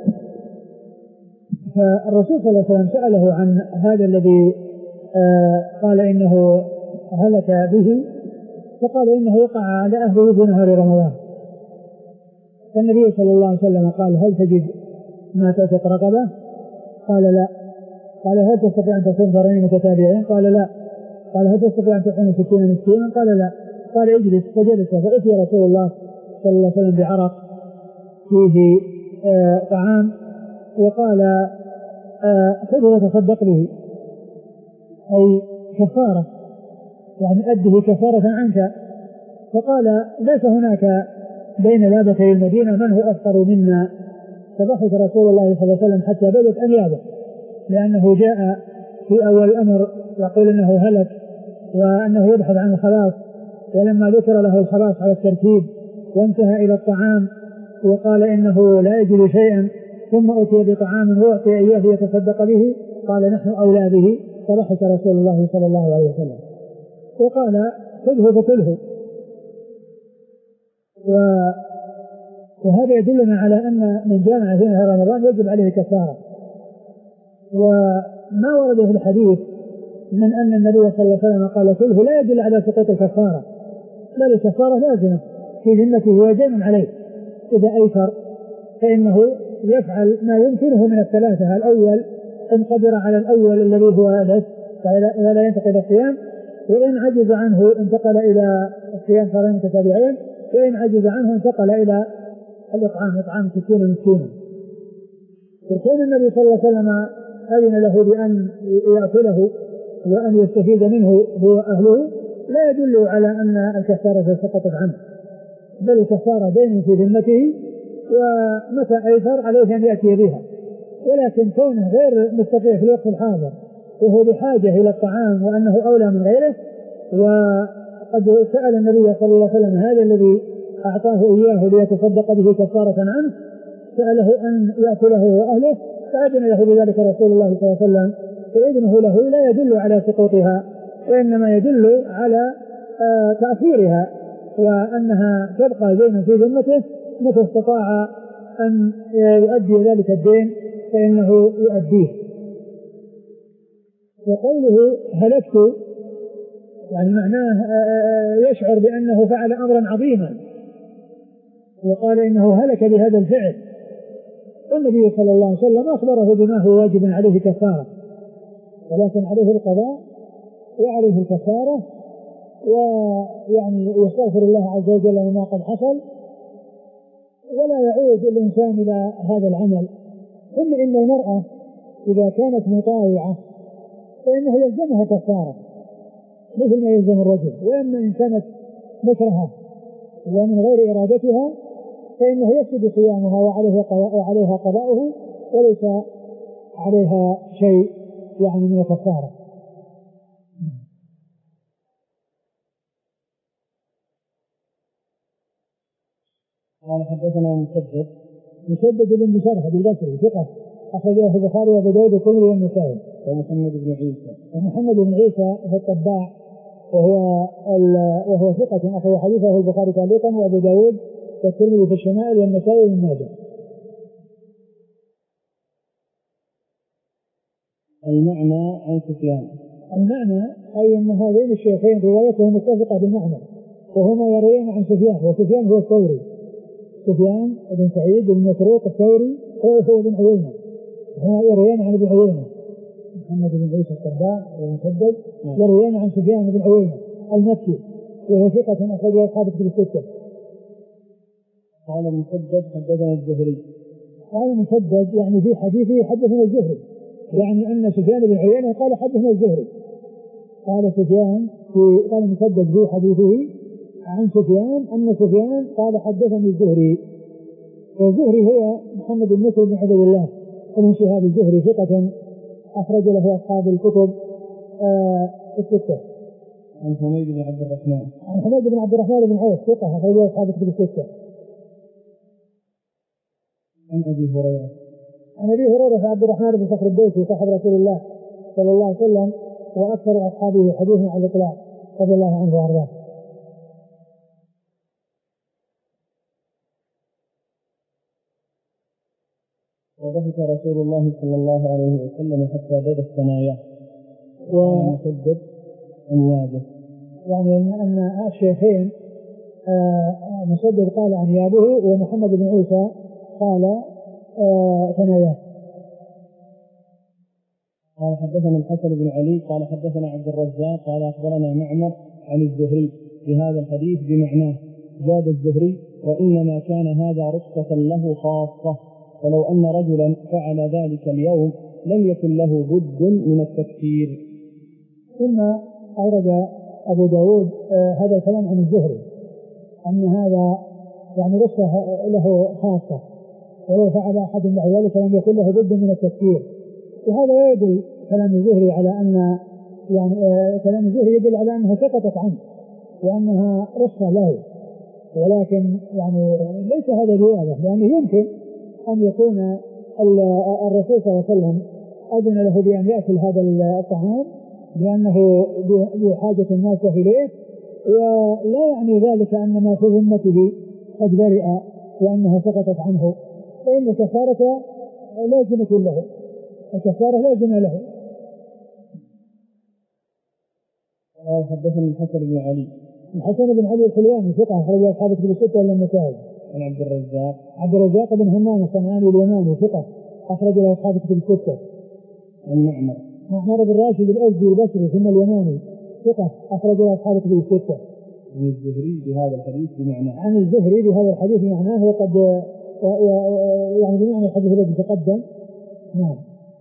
فالرسول صلى الله عليه وسلم سأله عن هذا الذي آه قال إنه هلك به، فقال إنه وقع على أهله في نهار رمضان. فالنبي صلى الله عليه وسلم قال هل تجد ما تعتق رقبة؟ قال لا. قال هل تستطيع أن تصوم شهرين متتابعين؟ قال لا. قال هل تستطيع أن تطعم ستين مسكينا؟ قال لا. قال اجلس، فجلس. فأتي رسول الله صلى الله عليه وسلم بعرق فيه آه طعام، وقال آه خذه وتصدق به، أي كفارة، يعني أده كفارة عنك. فقال ليس هناك بين لابتي المدينة من هو أفقر منا. فضحك رسول الله صلى الله عليه وسلم حتى بدت أنيابه، لأنه جاء في أول الأمر يقول إنه هلك وأنه يبحث عن الخلاص، ولما ذكر له الخلاص على الترتيب وانتهى إلى الطعام وقال إنه لا يجد شيئا، ثم أتي بطعام وأعطي إياه ليتصدق به، قال نحن أولى به. فضحك رسول الله صلى الله عليه وسلم وقال خذه فكله. وهذا يدلنا على أن من جامع في نهار رمضان يجب عليه كفارة. وما ورد في الحديث من أن النبي صلى الله عليه وسلم قال كله لا يدل على سقوط الكفارة، بل الكفارة لازمة في ذمته وجمع عليه. إذا أيسر فإنه يفعل ما يمكنه من الثلاثة. الأول إن قدر على الأول الذي هو هذا فلا ينتقل الصيام، وإن عجز عنه انتقل إلى الصيام شهرين متتابعين، وإن عجز عنه انتقل إلى الإطعام إطعام ستين مسكينا. وكون النبي صلى الله عليه وسلم أذن له بأن يأكله وأن يستفيد منه هو أهله لا يدل على أن الكفارة سقطت عنه، بل الكفارة دين في ذمته، ومتى أيسر عليه أن يأتي بها. ولكن كونه غير مستطيع في الوقت الحاضر وهو بحاجة إلى الطعام وأنه أولى من غيره، وقد سأل النبي صلى الله عليه وسلم هذا الذي أعطاه إياه ليتصدق به كفارة عنه، سأله أن يأكله وأهله، فأذن له بذلك رسول الله صلى الله عليه وسلم. فإذنه له لا يدل على سقوطها، وإنما يدل على آه تأثيرها، وأنها تبقى دينا في ذمته متى استطاع أن يؤدي ذلك الدين فإنه يؤديه. وقوله هلكت يعني معناه يشعر بأنه فعل أمرا عظيما، وقال إنه هلك بهذا الفعل. والنبي صلى الله عليه وسلم أخبره بما هو واجب عليه كفارة، ولكن عليه القضاء وعليه الكفارة، ويعني يستغفر الله عز وجل مما قد حصل، ولا يعود الإنسان إلى هذا العمل. ثم إن المرأة إذا كانت مطاوعة فإنه يلزمها كفارة مثل ما يلزم الرجل، وأما إن كانت مكرهة ومن غير إرادتها فإنه يفسد صيامها وعليها قضاؤه وليس عليها شيء يعني من الكفارة. قال حدثنا مسدد مسدد بن بشرح البصري ثقة أخرجه البخاري وأبو داود والترمذي والنسائي. ومحمد بن عيسى ومحمد بن عيسى هو الطباع وهو وهو ثقة أخرج حديثه البخاري تعليقا وأبو داود والترمذي في الشمائل والنسائي وابن ماجه. المعنى عن سفيان. المعنى أي أن هذين الشيخين روايتهم متفقة بالمعنى، وهما يروون عن سفيان، وسفيان هو الثوري، سفيان بن سعيد بن مسروق الثوري هو بن عيينة، هما يروون عن ابن عيينة محمد بن عيسى الطباع ومسدد يروون عن سفيان بن عيينة المكي وهو ثقة أخرجه أصحاب كتب الستة. قال مسدد حدثنا الزهري. قال مسدد يعني في حديثه حدثنا الزهري، يعني أن سفيان بن عيينة قال حدثنا الزهري. قال سفيان في قال مسدد في حديثه عن سفيان أن سفيان قال حدثني الزهري. والزهري هو محمد بن مسلم بن عبد الله بن شهاب الزهري ثقة أخرج له أصحاب الكتب آه الستة. عن حميد بن عبد الرحمن. عن حميد بن عبد الرحمن بن عوف ثقة أخرج له أصحاب الكتب الستة. عن أبي هريرة. عن أبي هريرة عبد الرحمن بن صخر الدوسي صاحب رسول الله صلى الله عليه وسلم وأكثر أصحابه حديثا على الإطلاق رضي الله عنه وأرضاه. وضحك رسول الله صلى الله عليه وسلم حتى بدت ثناياه ومسدد أنيابه. يعني أن الشيخين مسدد قال أنيابه ومحمد بن عيسى قال ثناياه. قال حدثنا الحسن بن علي قال حدثنا عبد الرزاق قال أخبرنا معمر عن الزهري بهذا الحديث بمعناه. زاد الزهري وإنما كان هذا رخصة له خاصة، ولو أن رجلا فعل ذلك اليوم لم يكن له بد من التكفير. ثم أورد أبو داود آه هذا الكلام عن الزهري أن هذا يعني رخصة له خاصة، ولو فعل أحد بعد ذلك لم يكن له بد من التكفير. وهذا يدل كلام الزهري على أن يعني آه كلام الزهري يدل على أنها سقطت عنه وأنها رخصة له، ولكن يعني ليس هذا بواضح، لأنه يمكن أن يكون الرسول صلى الله عليه وسلم أذن له بأن يأكل هذا الطعام لأنه بحاجة الناس إليه، ولا يعني ذلك أن ما في ذمته قد برئ وأنها سقطت عنه، فإن الكفارة لازمة له، الكفارة لازمة له. قال حدثنا الحسن بن علي الحسن بن علي الحلواني ثقة أخرج أصحاب كتب الستة إلا النسائي. عن عبد الرزاق عبد الرزاق بن همام الصنعاني اليماني ثقة أخرج له أصحاب كتب الستة. عن معمر معمر بن راشد الأزدي البصري ثم اليماني ثقة أخرج له أصحاب كتب الستة. عن الزهري بهذا الحديث بمعناه. عن الزهري بهذا الحديث بمعناه، وقد يعني بمعنى الحديث الذي تقدم. نعم.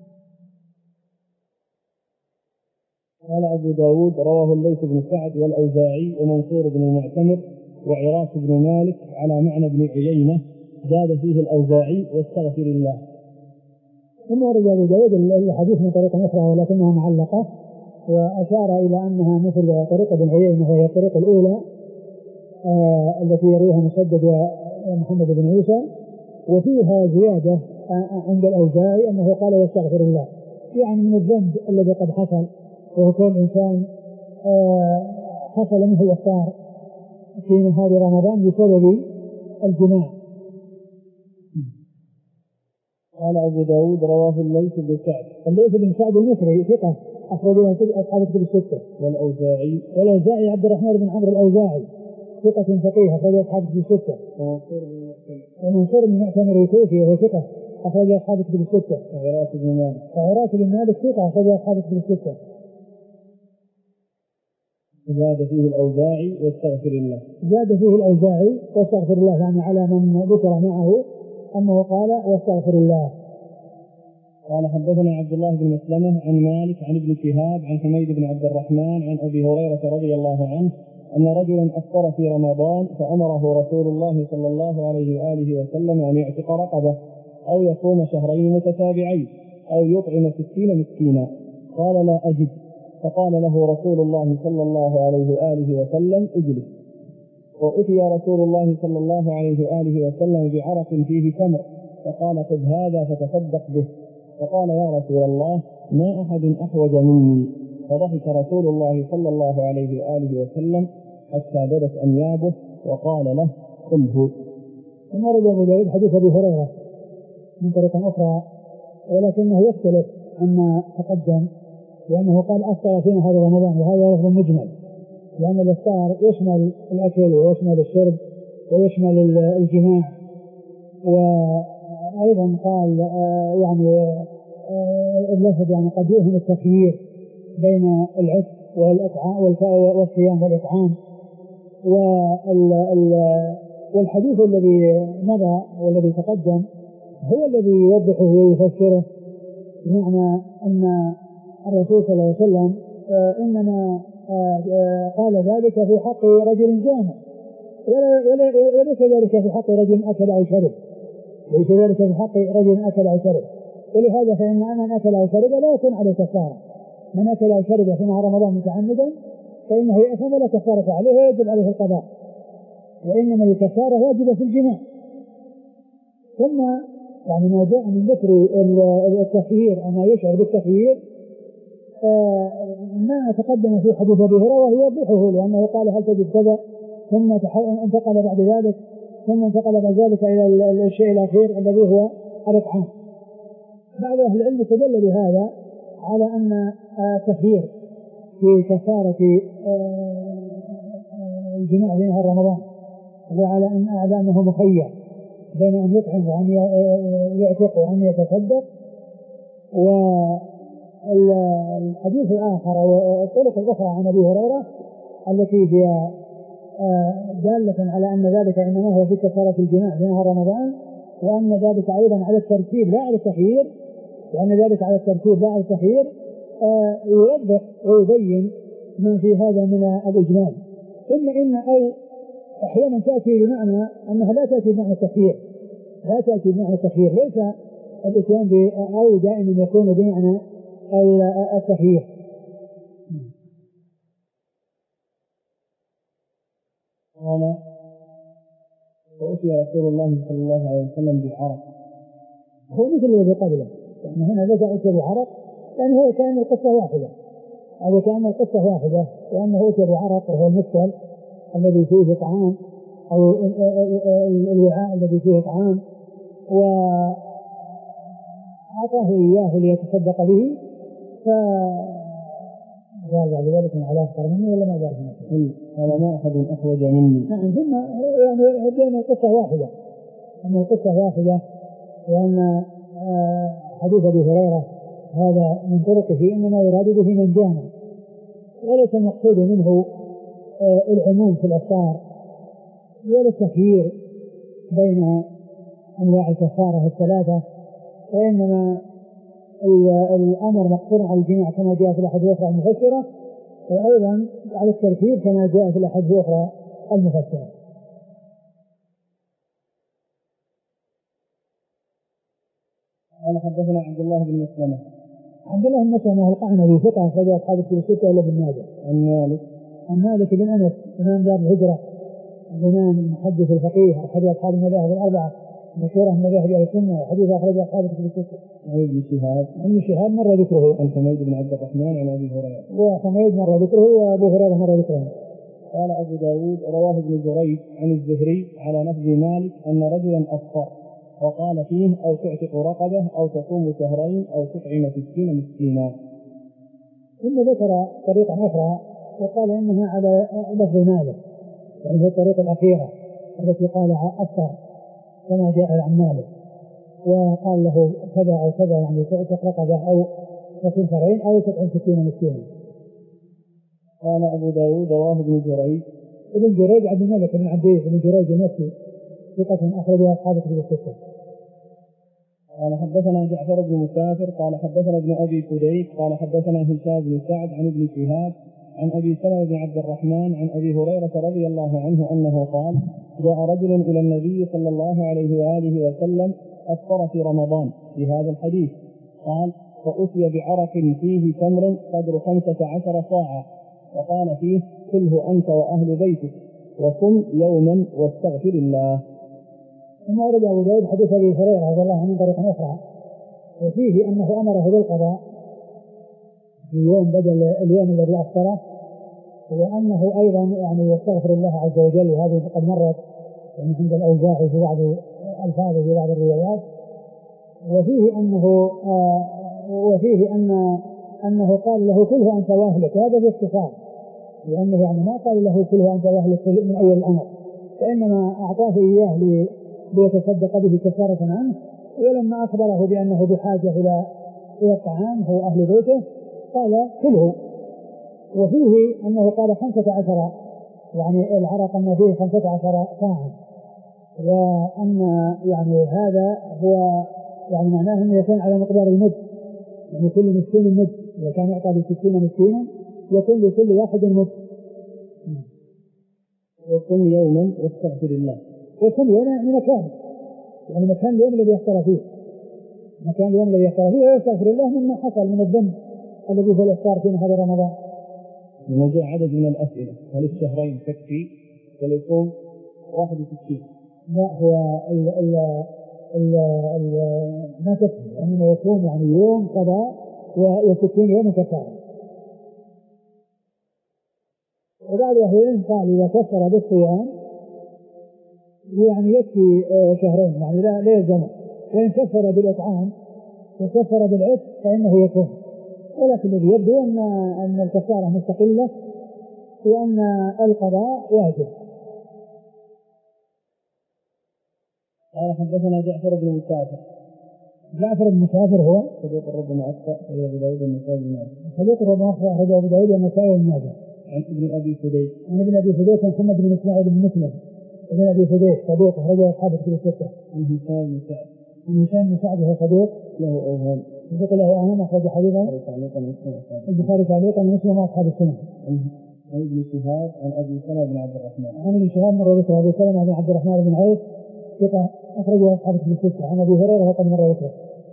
قال أبو داود رواه الليث بن سعد والأوزاعي ومنصور بن المعتمر وعراك بن مالك على معنى بن عيينة، زاد فيه الأوزاعي واستغفر الله. ثم ورد أبو داود الحديث من طريقة أخرى ولكنها معلقة، وأشار إلى أنها مثل طريقة بن عيينة وهي الطريقة الأولى آه التي يرويها مسدد ومحمد بن عيسى، وفيها زيادة عند الأوزاعي أنه قال واستغفر الله، يعني من الذنب الذي قد حصل، وهو كون إنسان آه حصل منه الإفطار في نهار رمضان بسبب الجماع. قال أبو داود رواه الليث بن سعد الليث بن سعد المصري ثقة أخرجه أصحاب كتب الستة. والأوزاعي والأوزاعي عبد الرحمن بن عمرو الأوزاعي ثقة فقيه أخرجه أصحاب كتب الستة. ومنصور بن المعتمر الكوفي وهو ثقة أخرجه أصحاب كتب الستة. وعراك بن مالك وعراك بن مالك ثقة أخرجه أصحاب كتب الستة. زاد فيه الأوزاعي واستغفر الله. زاد فيه الأوزاعي واستغفر الله، يعني على من ذكر معه أنه قال واستغفر الله. قال حدثنا عبد الله بن مسلمة عن مالك عن ابن شهاب عن حميد بن عبد الرحمن عن أبي هريرة رضي الله عنه أن رجلا أفطر في رمضان فأمره رسول الله صلى الله عليه وآله وسلم أن يعتق رقبة أو يصوم شهرين متتابعين أو يطعم ستين مسكينا، قال لا أجد، فقال له رسول الله صلى الله عليه وآله وسلم اجلس. وأتي رسول الله صلى الله عليه وآله وسلم بعرق فيه تمر فقال خذ هذا فتصدق به، فقال يا رسول الله ما أحد أحوج مني، فضحك رسول الله صلى الله عليه وآله وسلم حتى بدت أنيابه وقال له كله. ثم رد أبو داود حديث أبي هريرة من طريقة أخرى ولكنه يختلف عما تقدم، لأنه قال أفطر في نهار رمضان، وهذا لفظ مجمل، لأن الإفطار يشمل الأكل ويشمل الشرب ويشمل الجماع. وأيضا قال آه يعني آه اللفظ يعني قد يوهم التخيير بين العتق والصيام والإطعام. والحديث الذي مضى والذي تقدم هو الذي يوضحه ويفسره، بمعنى أن الرسول صلى الله عليه وسلم آه إنما آه آه قال ذلك في حق رجل جامع، وليس ذلك في حق رجل أكل أو شرب، ليس ذلك في حق رجل أكل أو شرب. ولهذا فإن من أكل أو شرب لا يكون عليه كفارة، من أكل أو شرب في نهار رمضان متعمدا فإنه يأثم ولا كفارة عليه ويجب عليه القضاء، وإنما الكفارة واجبة في الجماع. ثم يعني ما جاء من ذكر التخيير أو ما يشعر بالتخيير آه ما تقدم في حديث أبي هريرة وهو يوضحه، لأنه قال هل تجد كذا، ثم انتقل بعد ذلك ثم انتقل بعد ذلك إلى الشيء الأخير الذي هو الإطعام. بعض أهل العلم استدل بهذا على أن تخيير في كفارة الجماع في نهار رمضان، وعلى أن على أنه مخير بين أن يطعم وأن يعتق وأن يتصدق. والحديث الآخر والطرق الأخرى عن أبي هريرة التي هي دالة على أن ذلك إنما هو في كفارة الجماع في نهار رمضان، وأن ذلك أيضا على الترتيب لا على التخيير، وأن ذلك على الترتيب لا على التخيير، يوضح ويبين ما في هذا من الإجمال. ثم إن أو أحيانا تأتي بمعنى أنها لا تأتي بمعنى التخيير، لا تأتي بمعنى التخيير، ليس الإتيان أو دائما يكون بمعنى التخيير. قال وأتي رسول الله صلى الله عليه وسلم بعرق، هو مثل الذي قبله، يعني هنا بدأ أتي بعرق، يعني هو كان القصة واحدة، أو كان القصة واحدة، وأنه أتي بعرق وهو المثل الذي فيه طعام أو الوعاء الذي فيه طعام، وأعطاه إياه ليتصدق به، فقال بعد ذلك على أكثر مني ولا ما جاء منه؟ قال ما أحد أحوج مني. نعم، ثم يعني بين القصة واحدة، أن القصة واحدة، وأن حديث أبي هريرة هذا من طرقه إنما يراد به من جامع، وليس المقصود منه العموم في الأفطار ولا التخيير بين أنواع الكفارة الثلاثة، وإنما الأمر مقصور على الجماع كما جاء في الأحاديث الأخرى المفسرة، وأيضا على الترتيب كما جاء في الأحاديث الأخرى المفسرة. قال حدثنا عبد الله بن مسلمة. عبد الله بن مسلمة القعنبي ثقة أخرج أصحاب الكتب الستة إلا ابن ماجه. عن مالك عن مالك بن أنس إمام دار الهجرة، الإمام المحدث الفقيه أحد أصحاب المذاهب الأربعة مشهورة من مذاهب أهل السنة، وحديث أخرج أصحاب الكتب الستة. عن ابن شهاب. ابن شهاب مر ذكره. عن حميد بن عبد الرحمن عن أبي هريرة. وحميد مر ذكره وأبو هريرة مر ذكره. قال أبو داود رواه ابن جريج عن الزهري على لفظ مالك أن رجلا أفطر وقال فيه أو تعتق رقبة أو تصوم شهرين أو تطعم ستين مسكينا. ثم ذكر طريقة أخرى وقال إنها على لفظ مالك، يعني هي الطريقة الأخيرة التي قال أفطر كما جاء عن مالك، وقال له كذا أو كذا، يعني تعتق رقبة أو تصوم شهرين أو تطعم ستين مسكينا. قال أبو داود رواه ابن جريج. ابن جريج عبد الملك بن عبيد بن جريج المكي ثقة أخرجها أصحاب الكتب الستة. قال حدثنا جعفر بن مسافر قال حدثنا ابن أبي فديك قال حدثنا هشام بن سعد عن ابن شهاب عن أبي سلمة بن عبد الرحمن عن أبي هريرة رضي الله عنه أنه قال جاء رجل إلى النبي صلى الله عليه وآله وسلم أفطر في رمضان في هذا الحديث، قال فأتي بعرق فيه تمر قدر خمسة عشر صاعا، وقال فيه كله أنت وأهل بيتك وصم يوما واستغفر الله. ثم ورد أبو داود حديث أبي هريرة رضي الله عنه من طريق أخرى، وفيه أنه أمره بالقضاء في يوم بدل اليوم الذي أفطره، وأنه أيضا يعني يستغفر الله عز وجل، وهذه قد مرت يعني عند الأوزاعي في بعض الفاظه في بعض الروايات. وفيه أنه آه وفيه أن أنه قال له كله أنت وأهلك، وهذا باختصار، لأنه يعني ما قال له كله أنت وأهلك من أول الأمر، فإنما أعطاه إياه ليتصدق به كفارة عنه، ولما أخبره بأنه بحاجة إلى إلى الطعام هو أهل بيته قال كله. وفيه أنه قال خمسة عشر، يعني العرق أن فيه خمسة عشر صاعا، وأن يعني هذا هو يعني معناه أنه يكون على مقدار المد، يعني كل مسكين مد، إذا كان يعطى لستين مسكينا يكون لكل واحد مد. وكل يوما واستغفر الله، وكل يوم يعني مكان، يعني مكان اليوم الذي يختار فيه، مكان اليوم الذي يختار فيه ويستغفر الله مما حصل من الذنب الذي هو الإفطار في نهار رمضان. وجاء عدد من الأسئلة، هل الشهرين تكفي ولا يكون واحد وستين؟ لا، هو ال ال ال ال ما تكفي، إنما يكون يعني يوم قضاء وستين يوم كفارة. وبعض أهل العلم قال إذا كفر بالصيام يعني يكفي شهرين، يعني لا لا يلزمه، وإن كفر بالإطعام وكفر بالعتق فإنه يكون. ولكن الذي يبدو أن أن الكفارة مستقلة وأن القضاء واجب. قال حدثنا جعفر بن مسافر. جعفر بن مسافر هو صدوق ربما أخطأ أخرجه أبو داود والنسائي بن ماجه. صدوق ربما أخطأ أخرجه أبو داود والنسائي بن ماجه. عن ابن أبي فديك. عن ابن أبي فديك محمد بن إسماعيل بن مسلم ابن أبي فديك صدوق أخرجه أصحاب الكتب الستة. عن هشام بن سعد. عن هشام بن سعد هو صدوق له أوهام. صدوق له أوهام أخرج حديثا البخاري تعليقا ومسلم وأصحاب السنة. عن ابن شهاب عن أبي سلمة بن عبد الرحمن. عن ابن شهاب مر ذكر أبي سلمة بن عبد الرحمن بن عوف ثقة أخرجه أصحاب الكتب الستة. عن أبي هريرة وقد مر ذكره.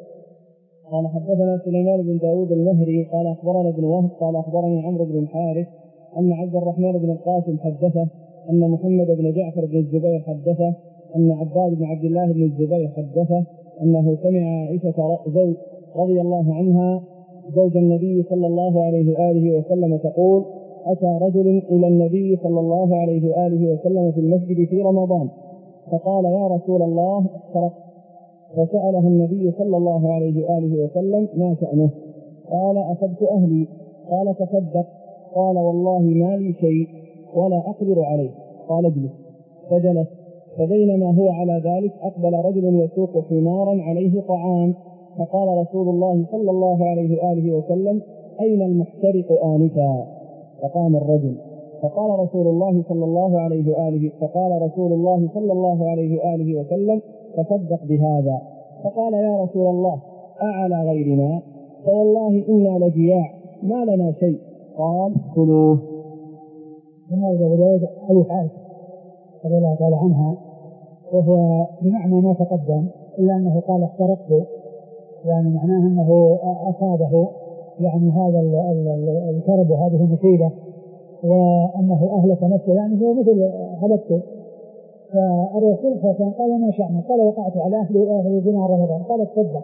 قال حدثنا سليمان بن داود المهري قال أخبرنا ابن وهب قال أخبرني عمرو بن الحارث أن عبد الرحمن بن القاسم حدثه أن محمد بن جعفر بن الزبير حدثه أن عباد بن عبد الله بن الزبير حدثه أنه سمع عائشة زوج رضي الله عنها زوج النبي صلى الله عليه وآله وسلم تقول: أتى رجل إلى النبي صلى الله عليه وآله وسلم في المسجد في رمضان فقال: يا رسول الله احترقت. فسأله النبي صلى الله عليه وآله وسلم: ما شأنه؟ قال: أصبت أهلي. قال: تصدق. قال: والله ما لي شيء ولا أقدر عليه. قال: اجلس. فجلس. فبينما هو على ذلك أقبل رجل يسوق حمارا عليه طعام فقال رسول الله صلى الله عليه وآله وسلم: أين المحترق آنفا؟ فقام الرجل فقال رسول الله صلى الله عليه وآله فقال رسول الله صلى الله عليه وآله وسلم: تصدق بهذا. فقال: يا رسول الله أعلى غيرنا؟ فوالله إنا لجياع ما لنا شيء. قال: كلوه. ثم هذا حديث عائشة رضي الله تعالى عنها وهو بمعنى ما تقدم إلا أنه قال احترقت، يعني معناه أنه أصابه يعني هذا الكرب وهذه المصيبة وأنه أهلك نفسه، يعني هو مثل هلكته. فالرسول صلى الله عليه وسلم قال: ما شأنه؟ قال: وقعت على أهل أهل في نهار رمضان. قال: تصدق.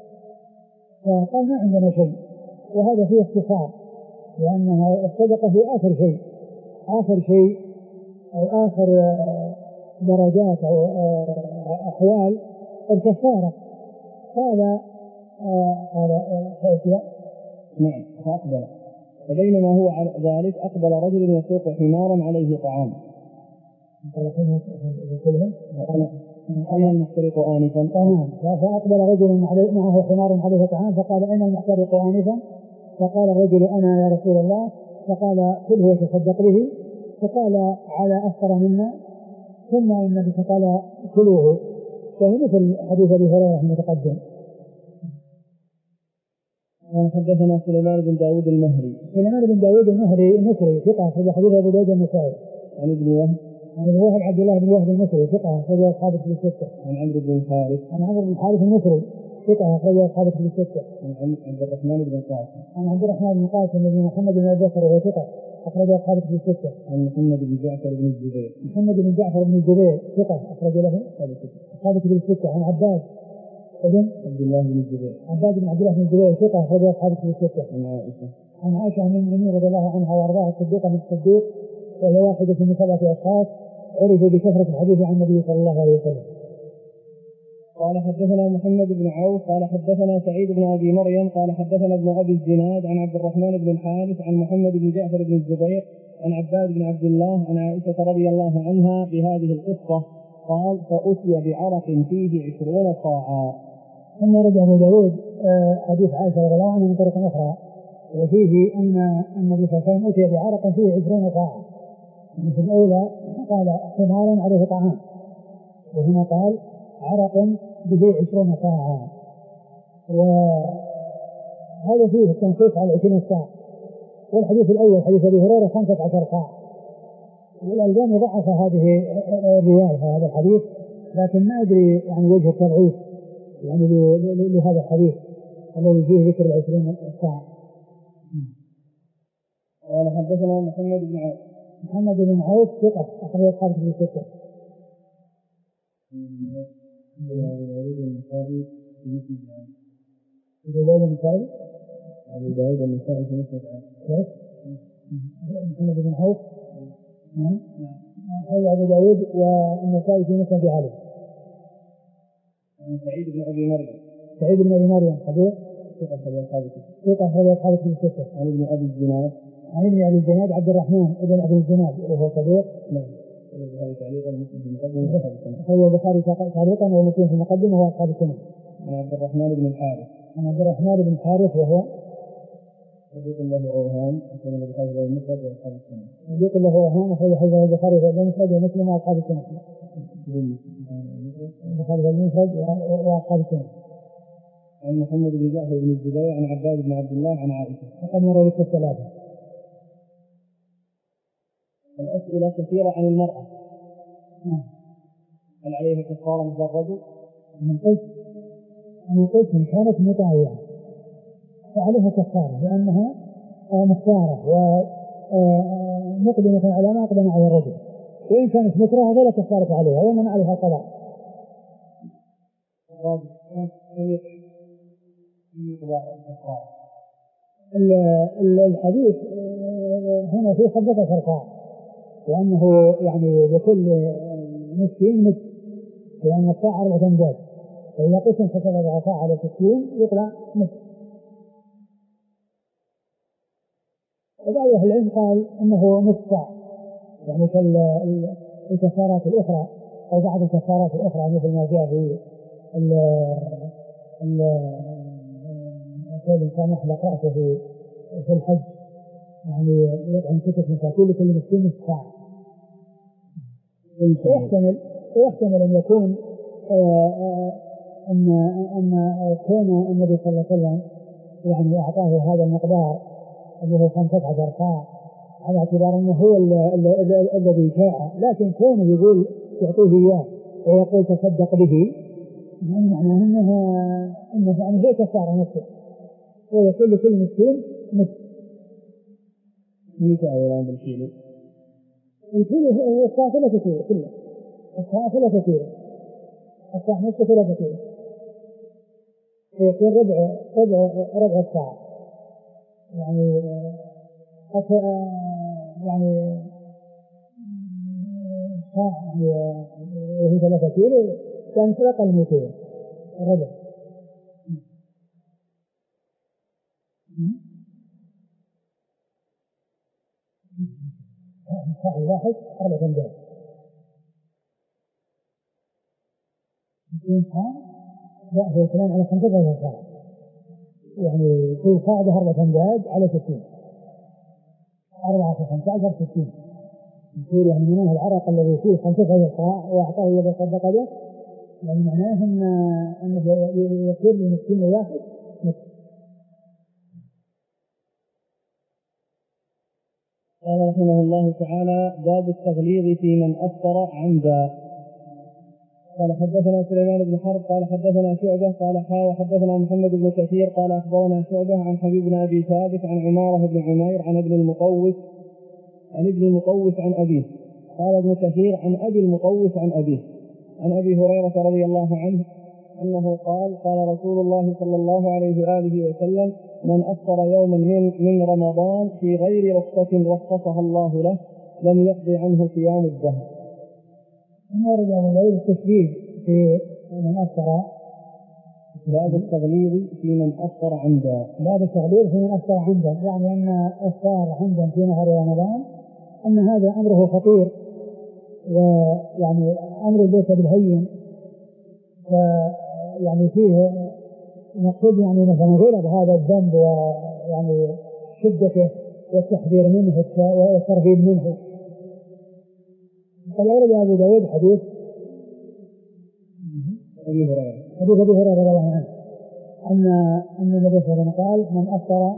فقال: ما عندنا شيء. وهذا فيه اختصار لأنها الصدقة في آخر شيء آخر شيء أو آخر درجات أو أحوال الكفارة. قال قال حيث نعم. فأقبل فبينما هو على ذلك أقبل رجل يسوق حمارا عليه طعام أين المحترق آنفا؟ فأقبل رجل معه حمار عليه طعام فقال: أين المحترق آنفا؟ فقال الرجل: أنا يا رسول الله. فقال: كله وتصدق به. فقال: على أفطر منا. ثم النبي قال: كلوه. فهو مثل حديث أبي هريرة المتقدم. حدثنا سليمان بن داود المهري. سليمان بن داود المهري المصري ثقة في حديث أبو داود النسائي. عن ابن وهب عن ابن وهب عبد الله بن وهب المصري ثقة في أصحاب الكتب الستة. عن عمرو بن الحارث عن عمرو بن الحارث المصري ثقة في أصحاب الكتب الستة. عن عبد الرحمن بن القاسم عن عبد الرحمن بن القاسم بن محمد بن أبي بكر وهو ثقة أخرج أصحاب الكتب الستة. عن محمد بن جعفر بن الزبير محمد بن جعفر بن الزبير ثقة أخرج له أصحاب الكتب الستة. عن عباد ابن عبد الله بن الزبير عباد بن عبد الله بن الزبير ثقة أخرج أصحاب الكتب الستة. عن عائشة عن عائشة أم المؤمنين رضي الله عنها وأرضاها الصديقة من الصديق وهي واحدة من سبعة أشخاص عرفوا بكثرة الحديث عن النبي صلى الله عليه وسلم. قال حدثنا محمد بن عوف قال حدثنا سعيد بن أبي مريم قال حدثنا ابن أبي الزناد عن عبد الرحمن بن الحارث عن محمد بن جعفر بن الزبير عن عباد بن عبد الله عن عائشة رضي الله عنها بهذه القصة قال: فأتي بعرق فيه عشرون صاعا. ثم رد أبو داود حديث عائشة رضي الله عنها من طريق أخرى وفيه أن النبي صلى الله عليه وسلم أتي بعرق فيه عشرون صاعا. في الأولى قال: حمار عليه طعام، وهنا قال: عرق به عشرون صاعا. وهذا فيه التنصيص على عشرين صاع. والحديث الأول حديث أبي هريرة خمسة عشر صاع. والألباني ضعف هذه الرواية هذا الحديث، لكن ما أدري يعني وجه التضعيف يعني لهذا الحديث الذي فيه ذكر العشرين صاع. قال حدثنا محمد بن عوف محمد بن عوف ثقة أخرج أصحاب الكتب الستة. أبو داود النسائي في مسند عائشة. أبو داود النسائي أبو داود النسائي في مسند عائشة. محمد بن عوف نعم هذا أبو داود والنسائي في مسند علي. عن سعيد بن أبي مريم سعيد بن أبي مريم صدوق ثقة أخرج أصحاب الكتب. ثقة أخرج أصحاب الكتب الستة. عن ابن أبي الزناد عن ابن أبي الزناد عبد الرحمن ابن أبي الزناد وهو صدوق. نعم. البخاري تعليقا ومسلم في المقدمة وأصحاب السنة. هو البخاري تعليقا ومسلم في المقدمة وأصحاب السنة. عن عبد الرحمن بن الحارث عن عبد الرحمن بن الحارث وهو صديق له أوهام أخرج البخاري في المسند وأصحاب السنة. صديق له أوهام أخرج حديث البخاري في المسند ومسلم وأصحاب السنة. البخاري في المسند وأصحاب السنة. عن محمد بن جعفر بن الزبير عن عباد بن عبد الله عن عائشة. وقد مر بك الثلاثة. الأسئلة كثيرة عن المرأة. نعم. هل عليها كفارة مثل الرجل؟ من قلت من قلت إن كانت مطاوعة فعليها كفارة لأنها مختارة ومقدمة على ما أقدم على الرجل، وإن كانت مكرهة فلا كفارة عليها وإنما عليها القضاء. الحديث هنا في خبطة فرقاء، وأنه يعني لكل مسكين مثل، لأن الساعة أربعة أمداد، فإذا قسم فسبب عصا على ستين يطلع مثل. وبعض أهل العلم قال أنه نصف ساعة، يعني كالكفارات الأخرى أو بعض الكفارات الأخرى مثل ما جاء في ال ال الإنسان يحلق رأسه في في الحج، يعني يطعم ستة مساكين لكل مسكين نصف ساعة. ويحتمل ويحتمل أن يكون أن أن كون النبي صلى الله عليه وسلم يعني أعطاه هذا المقدار اللي هو خمسة عشر صاع على اعتبار أنه هو الذي جاء، لكن كونه يقول يعطيه إياه ويقول تصدق به، يعني معناه أنها أنه يعني هي كفارة نفسه، ويقول لكل مسكين مثل. متى أولاد الكيلو؟ الكيلو هو الصاع ثلاثة كيلو كله، الصاع ثلاثة كيلو، الصاع نفسه ثلاثة كيلو، يصير ربع ربع ربع الصاع، يعني أك يعني صاع يعني وهي ثلاثة كيلو كان في أقل من كيلو ربع. الصاع الواحد أربعة أمداد. اثنين صاع لا هو كلام على خمسة عشر صاع، يعني كل صاع ده أربعة أمداد على ستين، أربعة في خمسة عشر ستين، يصير يعني منه العرق الذي فيه خمسة عشر صاع وأعطاه يد صدق به، يعني معناه أن أنه يصير للمسكين الواحد مثل. قال رحمه الله تعالى: باب التغليظ في من أفطر عمدا. قال حدثنا سليمان بن حرب قال حدثنا شعبة قال حا وحدثنا محمد بن كثير قال أخبرنا شعبة عن حبيب بن أبي ثابت عن عمارة بن عمير عن ابن المقوس عن ابن المقوس عن أبيه. قال ابن كثير عن أبي المقوس عن أبيه عن أبي هريرة رضي الله عنه أنه قال: قال رسول الله صلى الله عليه وآله وسلم: من أفطر يوما من رمضان في غير رخصة رخصها الله له لم يقضي عنه صيام الدهر. ورد أبو داود التشديد في من أفطر. باب التغليظ في من أفطر عمدا. باب التغليظ في من أفطر عمدا، يعني أن أفطار عمدا في نهار رمضان أن هذا أمره خطير، ويعني أمر ليس بالهين، ويعني فيه مقصود يعني مثلا غلظ هذا الذنب ويعني شدته والتحذير منه والترهيب منه. قال ورد أبو داود حديث أبي هريرة حديث أبي هريرة رضي الله عنه أن أن النبي صلى الله عليه وسلم قال: من أفطر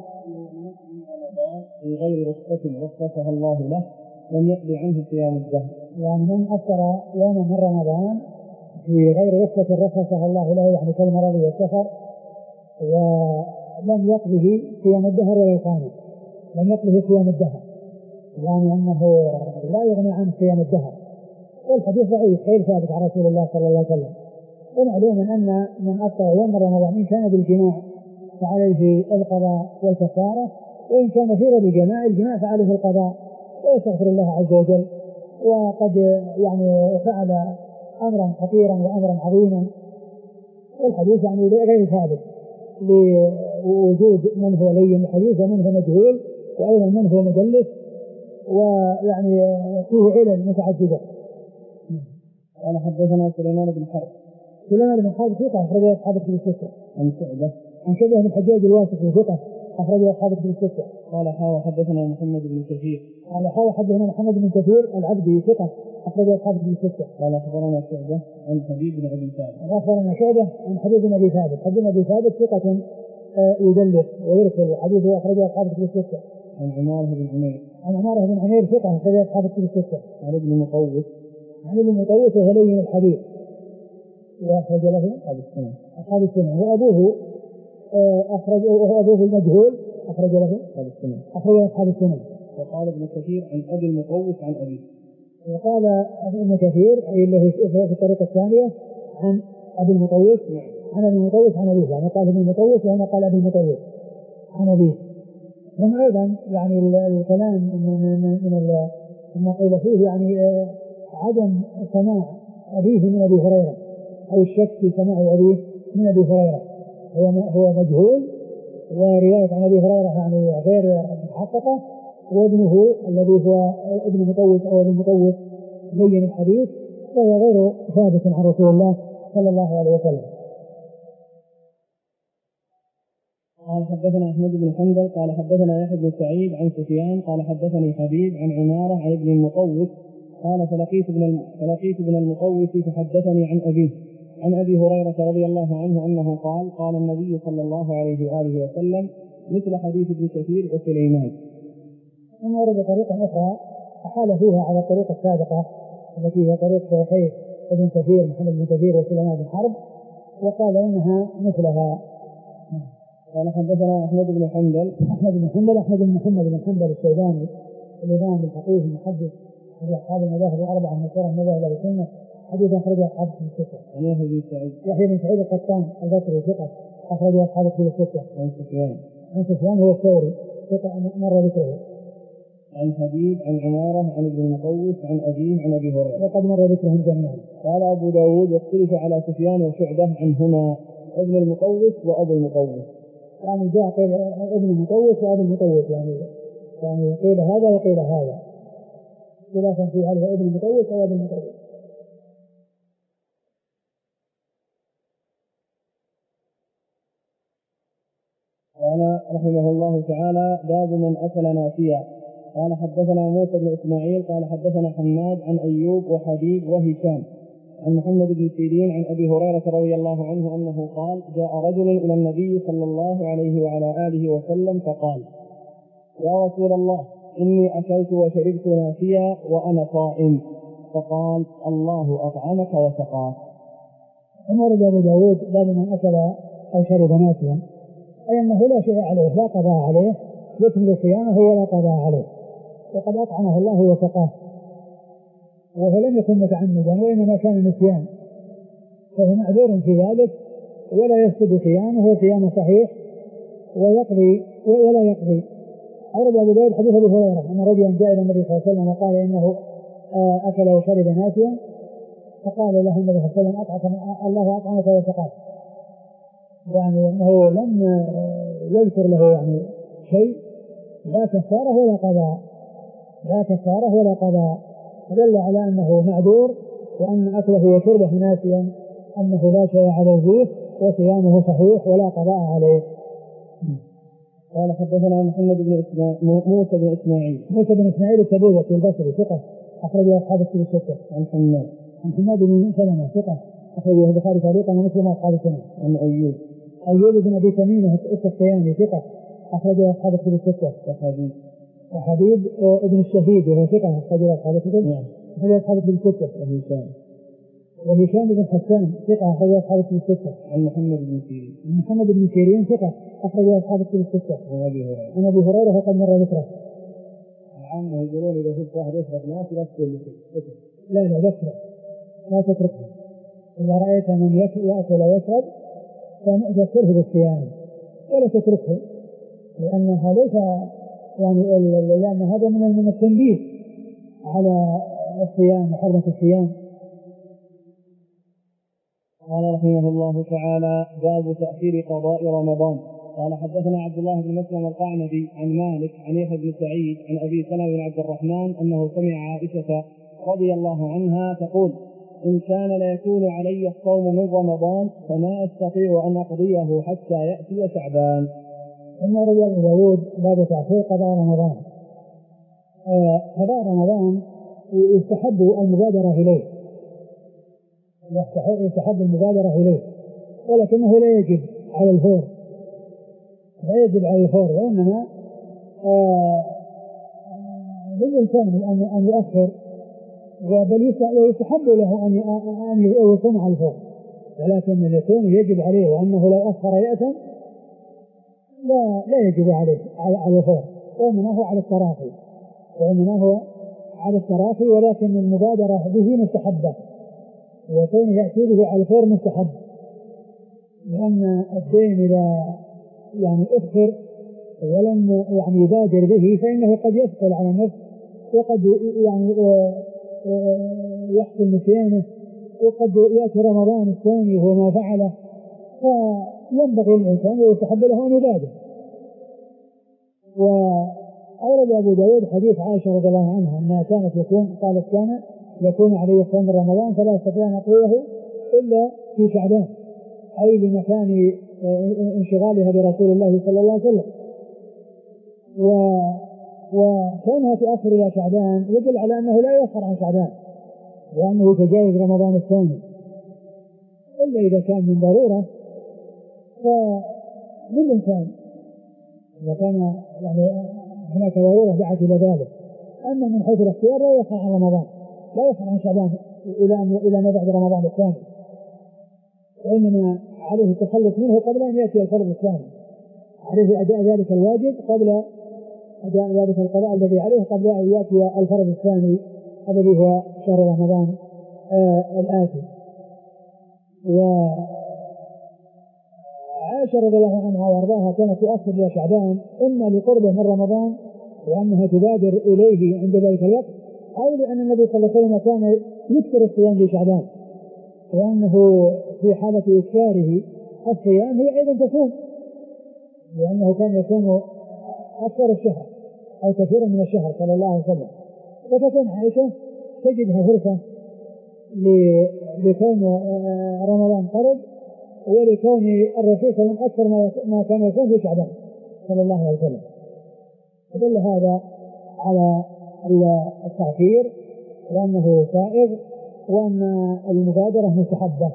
في غير رخصة رخصها الله له لم يقضي عنه صيام الدهر. يعني من أفطر يوما من رمضان في غير رخصة رخصها الله له، يعني كالمرض والسفر، ولم يقضه صيام الدهر ولا يقامه، لم يقضه صيام الدهر، يعني أنه لا يغني عن صيام الدهر. والحديث ضعيف غير ثابت عن رسول الله صلى الله عليه وسلم. ومعلوم أن من أفطر يوم رمضان إن كان بالجماع فعليه القضاء والكفارة، وإن كان في غير الجماع الجماع فعليه القضاء ويستغفر الله عز وجل. وقد يعني فعل أمرا خطيرا وأمرا عظيما، والحديث يعني غير ثابت لوجود من هو لين الحديث ومن هو مجهول وأيضا من هو مدلس، ويعني فيه علل متعددة. قال حدثنا سليمان بن حرب. سليمان بن حرب ثقة أخرجه أصحاب الكتب الستة. عن شعبة. عن شعبة بن الحجاج الواسطي ثقة أخرجه أصحاب الكتب الستة. قال حاوى حدثنا محمد بن كثير. قال حاوى حدثنا محمد بن كثير العبدي ثقة أخرجه أصحاب الكتب الستة. قال أخبرنا شعبة عن حبيب بن أبي ثابت. أخبرنا شعبة عن حبيب بن أبي ثابت. حبيب بن أبي ثابت ثقة يدلس ويرسل وحديثه أخرجه أصحاب الكتب الستة. عن عمارة بن عمير. عن عمارة بن عمير ثقة أخرجه أصحاب الكتب الستة. عن ابن مقوس. عن ابن مقوس وهو لين الحديث وأخرج له أصحاب السنة. أصحاب السنة. وأبوه أخرج وهو أبوه المجهول أخرج له أصحاب السنة. أخرج أصحاب السنة. وقال ابن كثير عن أبي المقوس عن أبيه. وقال ابن كثير أي له في الطريقة الثانية عن أبي المقوس عن أبي المقوس عن أبيه، يعني قال ابن المقوس وهنا قال أبي المقوس عن أبيه. ثم أيضا يعني الكلام من من ما قيل فيه يعني عدم سماع أبيه من أبي هريرة أو الشك في سماع أبيه من أبي هريرة، هو هو مجهول، ورواية عن أبي هريرة يعني غير محققة، وابنه الذي هو ابن مقوس أو ابن مقوس بين الحديث وهو غير ثابت عن رسول الله صلى الله عليه وسلم. قال حدثنا أحمد بن حنبل قال حدثنا يحيى بن سعيد عن سفيان قال حدثني حبيب عن عمارة عن ابن المقوس قال فلقيت ابن فلقيت ابن المقوس فحدثني عن أبيه عن أبي هريرة رضي الله عنه أنه قال قال النبي صلى الله عليه وآله وسلم مثل حديث ابن كثير وسليمان. ثم ورد طريقة أخرى أحال فيها على الطريقة السابقة التي هي طريق شيخي ابن كثير محمد بن كثير وسليمان بن حرب، وقال إنها مثلها. قال حدثنا أحمد بن حنبل. أحمد بن حنبل أحمد بن محمد بن حنبل الشيباني الإمام الفقيه المحدث من أصحاب المذاهب الأربعة المشهورة من مذاهب أهل السنة، حديث أخرجه أصحاب الكتب الستة. عن يحيى بن سعيد. يحيى بن سعيد القطان البصري ثقة أخرجه أصحاب الكتب الستة. عن سفيان. عن سفيان هو الثوري ثقة مر ذكره. عن حبيب عن عمارة عن ابن المقوس عن أبيه عن أبي هريرة وقد مر ذكرهم جميعا. قال أبو داود واختلف على سفيان وشعبة عنهما ابن المقوس وأبو المقوس، يعني جاء قيل ابن المقوس وأبو المقوس، يعني يعني قيل هذا وقيل هذا خلافا في هل هو ابن المقوس أو أبو المقوس. قال رحمه الله تعالى باب من أكل ناسيا. قال حدثنا موسى بن إسماعيل قال حدثنا حماد عن أيوب وحبيب وهشام عن محمد بن سيرين عن أبي هريرة رضي الله عنه أنه قال جاء رجل إلى النبي صلى الله عليه وعلى آله وسلم فقال يا رسول الله إني أكلت وشربت ناسيا وأنا صائم، فقال الله أطعمك وسقاك. ثم ورد أبو داود باب من أكل أو شرب ناسيا، أي أنه لا شيء عليه، لا قضاء عليه، يكمل صيامه ولا قضاء عليه، وقد أطعمه الله وسقاه، وهو لم يكن متعمدا وإنما كان نسيان، فهو معذور في ذلك ولا يفسد صيامه وصيامه صحيح ويقضي ولا يقضي. أورد أبو داود حديث أبي هريرة أن رجلا جاء إلى النبي صلى الله عليه وسلم وقال إنه أكل وشرب ناسيا، فقال له النبي صلى الله عليه وسلم أطعمك الله أطعمك وسقاك، يعني أنه لم يذكر له يعني شيء، لا كفارة ولا قضاء، لا كفارة ولا قضاء، دل على أنه معذور وأن أكله وشربه ناسيا أنه لا شيء عليه فيه وصيامه صحيح ولا قضاء عليه. قال حدثنا محمد بن إسماعيل موسى بن إسماعيل موسى بن إسماعيل التبوذكي البصري ثقة أخرجه أصحاب الكتب الستة. عن حماد عن حماد بن سلمة ثقة أخرجه البخاري تعليقا ومسلم أصحاب السنة. عن أيوب أيوب بن أبي تميم السختياني ثقة أخرجه أصحاب الكتب الستة. وحبيب وحبيب ابن الشهيد وهو ثقة أخرجه أصحاب الكتب أخرجه أصحاب الكتب الستة. وهشام وهشام بن حسان ثقة أخرجه أصحاب الكتب الستة. عن محمد بن سيرين عن محمد بن سيرين ثقة أخرجه أصحاب الكتب الستة. عن أبي هريرة عن أبي هريرة وقد مر ذكره. العامة يقولون إذا شفت واحد يشرب ناس لا تقول شيء، لا لا ذكره لا تتركه، إذا رأيت من يأكل ويشرب فذكره بالصيام ولا تتركه، لأنها ليس يعني لأن هذا من التنبيه على الصيام وحرمة الصيام. قال رحمه الله تعالى: باب تأخير قضاء رمضان. قال حدثنا عبد الله بن مسلم القعنبي عن مالك عن يحيى بن سعيد عن أبي سلمة بن عبد الرحمن أنه سمع عائشة رضي الله عنها تقول: إن كان ليكون علي الصوم من رمضان فما أستطيع أن أقضيه حتى يأتي شعبان. ثم رجع أبو داود باب تأخير قضاء رمضان. آه قضاء رمضان يستحب المبادرة إليه، يستحب المبادرة إليه، ولكنه لا يجب على الفور، لا يجب على الفور، وإنما آه للإنسان أن أن يؤخر، بل يستحب له أن أن يصوم على الفور، ولكن اليكون يجب عليه، وأنه لو أخر يأثم لا لا يجب عليه على الفور، وإنما هو على التراخي، وإنما هو على التراخي، ولكن المبادرة به مستحبة، ويكون يأتي به على الفور مستحب، لأن الدين إذا يعني أخر ولم يعني يبادر به فإنه قد يثقل على النفس، وقد يعني يحصل نسيانه، وقد يأتي رمضان الثاني وهو ما فعله، فينبغي الإنسان ويستحب له أن يبادر. وأورد أبو داود حديث عائشة رضي الله عنها أنها كانت يكون قالت كان يكون عليه صوم رمضان فلا استطيع أن أقضيه إلا في شعبان، أي لمكان انشغالها برسول الله صلى الله عليه وسلم، وكونها تؤخر إلى شعبان يدل على أنه لا يؤخر عن شعبان، وأنه يتجاوز رمضان الثاني، إلا إذا كان من ضرورة، فللإنسان إذا كان يعني هناك ضرورة دعت إلى ذلك. أما من حيث الاختيار لا يؤخر عن رمضان، لا يؤخر عن شعبان إلى إلى ما بعد رمضان الثاني، وإنما عليه التخلص منه قبل أن يأتي الفرض الثاني، عليه أداء ذلك الواجب قبل أداء ذلك القضاء الذي عليه قبل أن يأتي الفرض الثاني الذي هو شهر رمضان آه الآتي. وعائشة رضي الله عنها وارضاها كانت تؤخر إلى شعبان إما لقربه من رمضان وأنها تبادر إليه عند ذلك الوقت، أو لأن النبي صلى الله عليه وسلم كان يكثر الصيام في شعبان، وأنه في حالة إكثاره الصيام هي أيضا تصوم، لأنه كان يصوم أكثر الشهر أو كثيرا من الشهر صلى الله عليه وسلم، فتكون عائشة تجدها فرصة لكون رمضان قرب، ولكون الرسول صلى الله عليه وسلم أكثر ما كان يصوم في شعبان صلى الله عليه وسلم. فدل هذا على التعثير وأنه سائغ، وأن المبادرة مستحبة.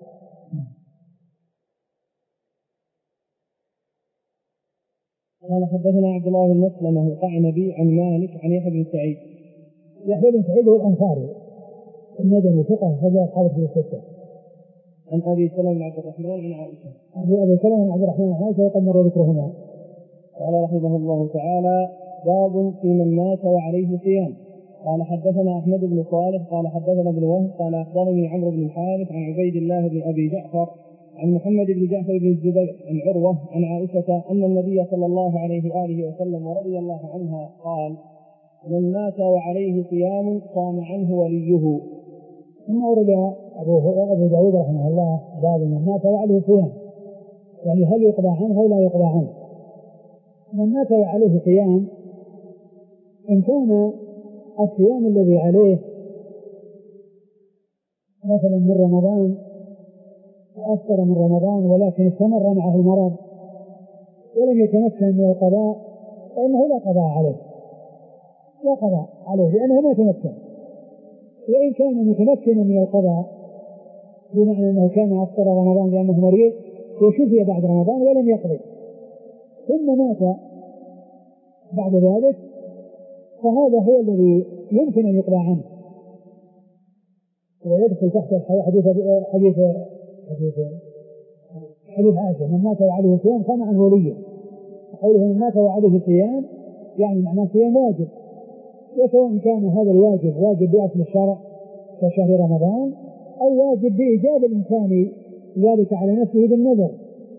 قال حدثنا عبد الله بن مسلمة القعنبي عن مالك عن يحيى بن سعيد. يحيى بن سعيد هو الأنصاري المدني ثقة فجاء خالد بن الستة. عن أبي سلمة بن عبد الرحمن عن عائشة. عن أبي سلمة بن عبد الرحمن عن عائشة وقد مر ذكرهما. قال رحمه الله تعالى: باب في من مات وعليه صيام. قال حدثنا أحمد بن صالح قال حدثنا ابن وهب قال أخبرني عمرو بن الحارث عن عبيد الله بن أبي جعفر عن محمد بن جعفر بن الزبير عن عروة عن عائشة أن النبي صلى الله عليه وآله وسلم ورضي الله عنها قال: من مات وعليه صيام صام عنه وليه. ثم أورد أبو داود رحمه الله باب من مات وعليه صيام، يعني هل يقضى عنه أو لا يقضى عنه. من مات وعليه صيام إن كان الصيام الذي عليه مثلا من رمضان أفطر من رمضان ولكن استمر معه المرض ولم يتمكن من القضاء فإنه لا قضاء عليه، لا قضاء عليه لأنه ما تمكن. وإن كان متمكنا من القضاء بمعنى أنه كان أفطر رمضان لأنه مريض وشفي بعد رمضان ولم يقضي ثم مات بعد ذلك، فهذا هو الذي يمكن أن يقضى عنه ويدخل تحت حديث حديث حديث حديث عائشة: من مات وعليه صيام صام عنه وليه. قوله من مات وعليه صيام يعني معناه صيام واجب، وسواء كان هذا الواجب واجب بأصل الشرع كشهر رمضان أو واجب بإيجاب الإنسان ذلك على نفسه بالنذر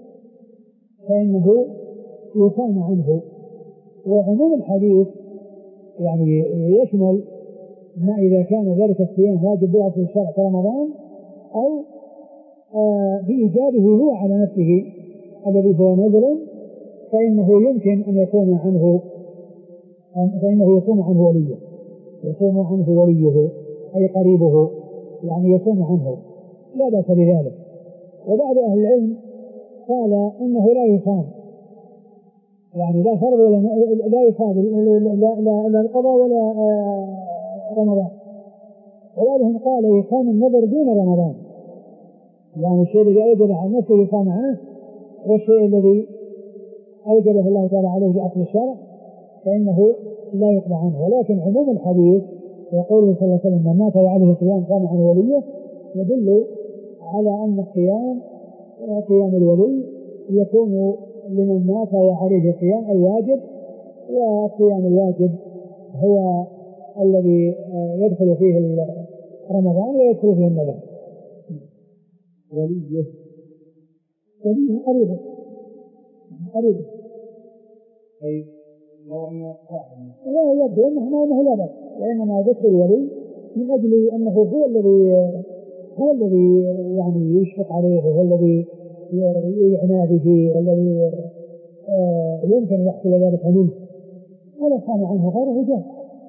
فإنه يصام عنه. وعموم الحديث يعني يشمل ما إذا كان ذلك الصيام واجب بأصل الشرع كرمضان أو بإيجابه هو على نفسه الذي هو نذر فإنه يمكن أن يكون عنه فإنه يكون عنه وليه يكون عنه وليه أي قريبه يعني يكون عنه لا بأس بذلك. وبعض أهل العلم قال إنه لا يصام يعني لا فرض ولا لا يصام لا, لا, لا القضاء ولا رمضان. وبعضهم قال يصام النذر دون رمضان يعني الشيء الذي أوجب على نفسه يصام عنه والشيء الذي أوجبه الله تعالى عليه بأصل الشرع فإنه لا يقضى عنه. ولكن عموم الحديث يقول صلى الله عليه وسلم من مات وعليه صيام قام عن وليه يدل على أن الصيام قيام الولي يكون لمن مات وعليه صيام الواجب والصيام الواجب هو الذي يدخل فيه رمضان ويدخل فيه النذر. وليه وليه قريبه قريبه أي لو أن لا يبدو أنه أنه لا بأس وإنما ذكر الولي من أجل أنه هو الذي هو الذي يعني يشفق عليه هو الذي يعنى به والذي يمكن يحصل ذلك منه ولا صام عنه غيره جاء.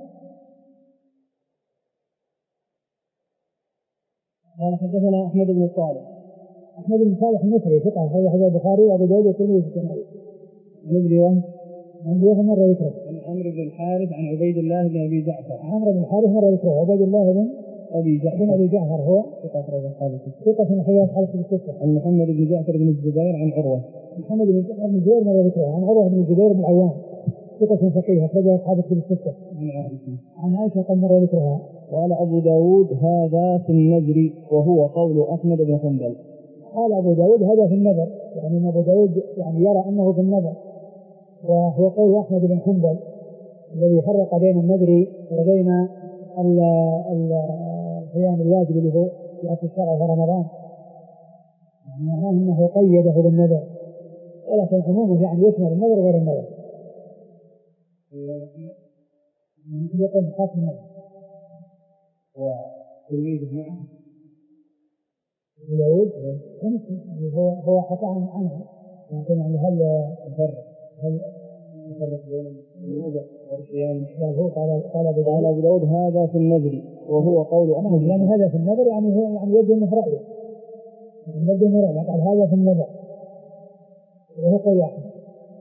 قال حدثنا أحمد بن صالح أحمد بن صالح المصري ثقة هذا حديث البخاري وأبو داود والترمذي في السنة. عن ابن وهب عن وهب مرة يكره عن عمرو بن الحارث عن عبيد الله بن أبي جعفر عمرو بن الحارث مرة يكره عبيد الله بن أبي جعفر بن أبي جعفر هو ثقة أخرج أصحاب الكتب ثقة من حياة حلقة الستة. عن محمد بن جعفر بن الزبير عن عروة محمد بن جعفر بن الزبير مرة يكره عن عروة بن الزبير بن العوام ثقة فقيه أخرج أصحاب الكتب الستة. عن عائشة عن عائشة قال مرة يكرهها. قال أبو داود هذا في النذر وهو قول أحمد بن حنبل. قال أبو داود هذا في النذر يعني أن أبو داود يعني يرى أنه في النذر وهو قول أحمد بن حنبل الذي فرق بين النذر وبين الصيام الواجب اللي هو في أصل الشرع في رمضان يعني معناه أنه قيده بالنذر ولكن عموما يعني يشمل النذر غير النذر يقول خاص النذر وتلميذه معه داود هو هو حكى عنه لكن يعني هل يفرق هل يفرق بين النذر والصيام؟ هو قال قال أبو داود هذا في النذر وهو قول أحمد يعني هذا في النذر يعني هو يعني يبدو انه رأيه يعني يبدو انه رأيه قال هذا في النذر وهو قول أحمد.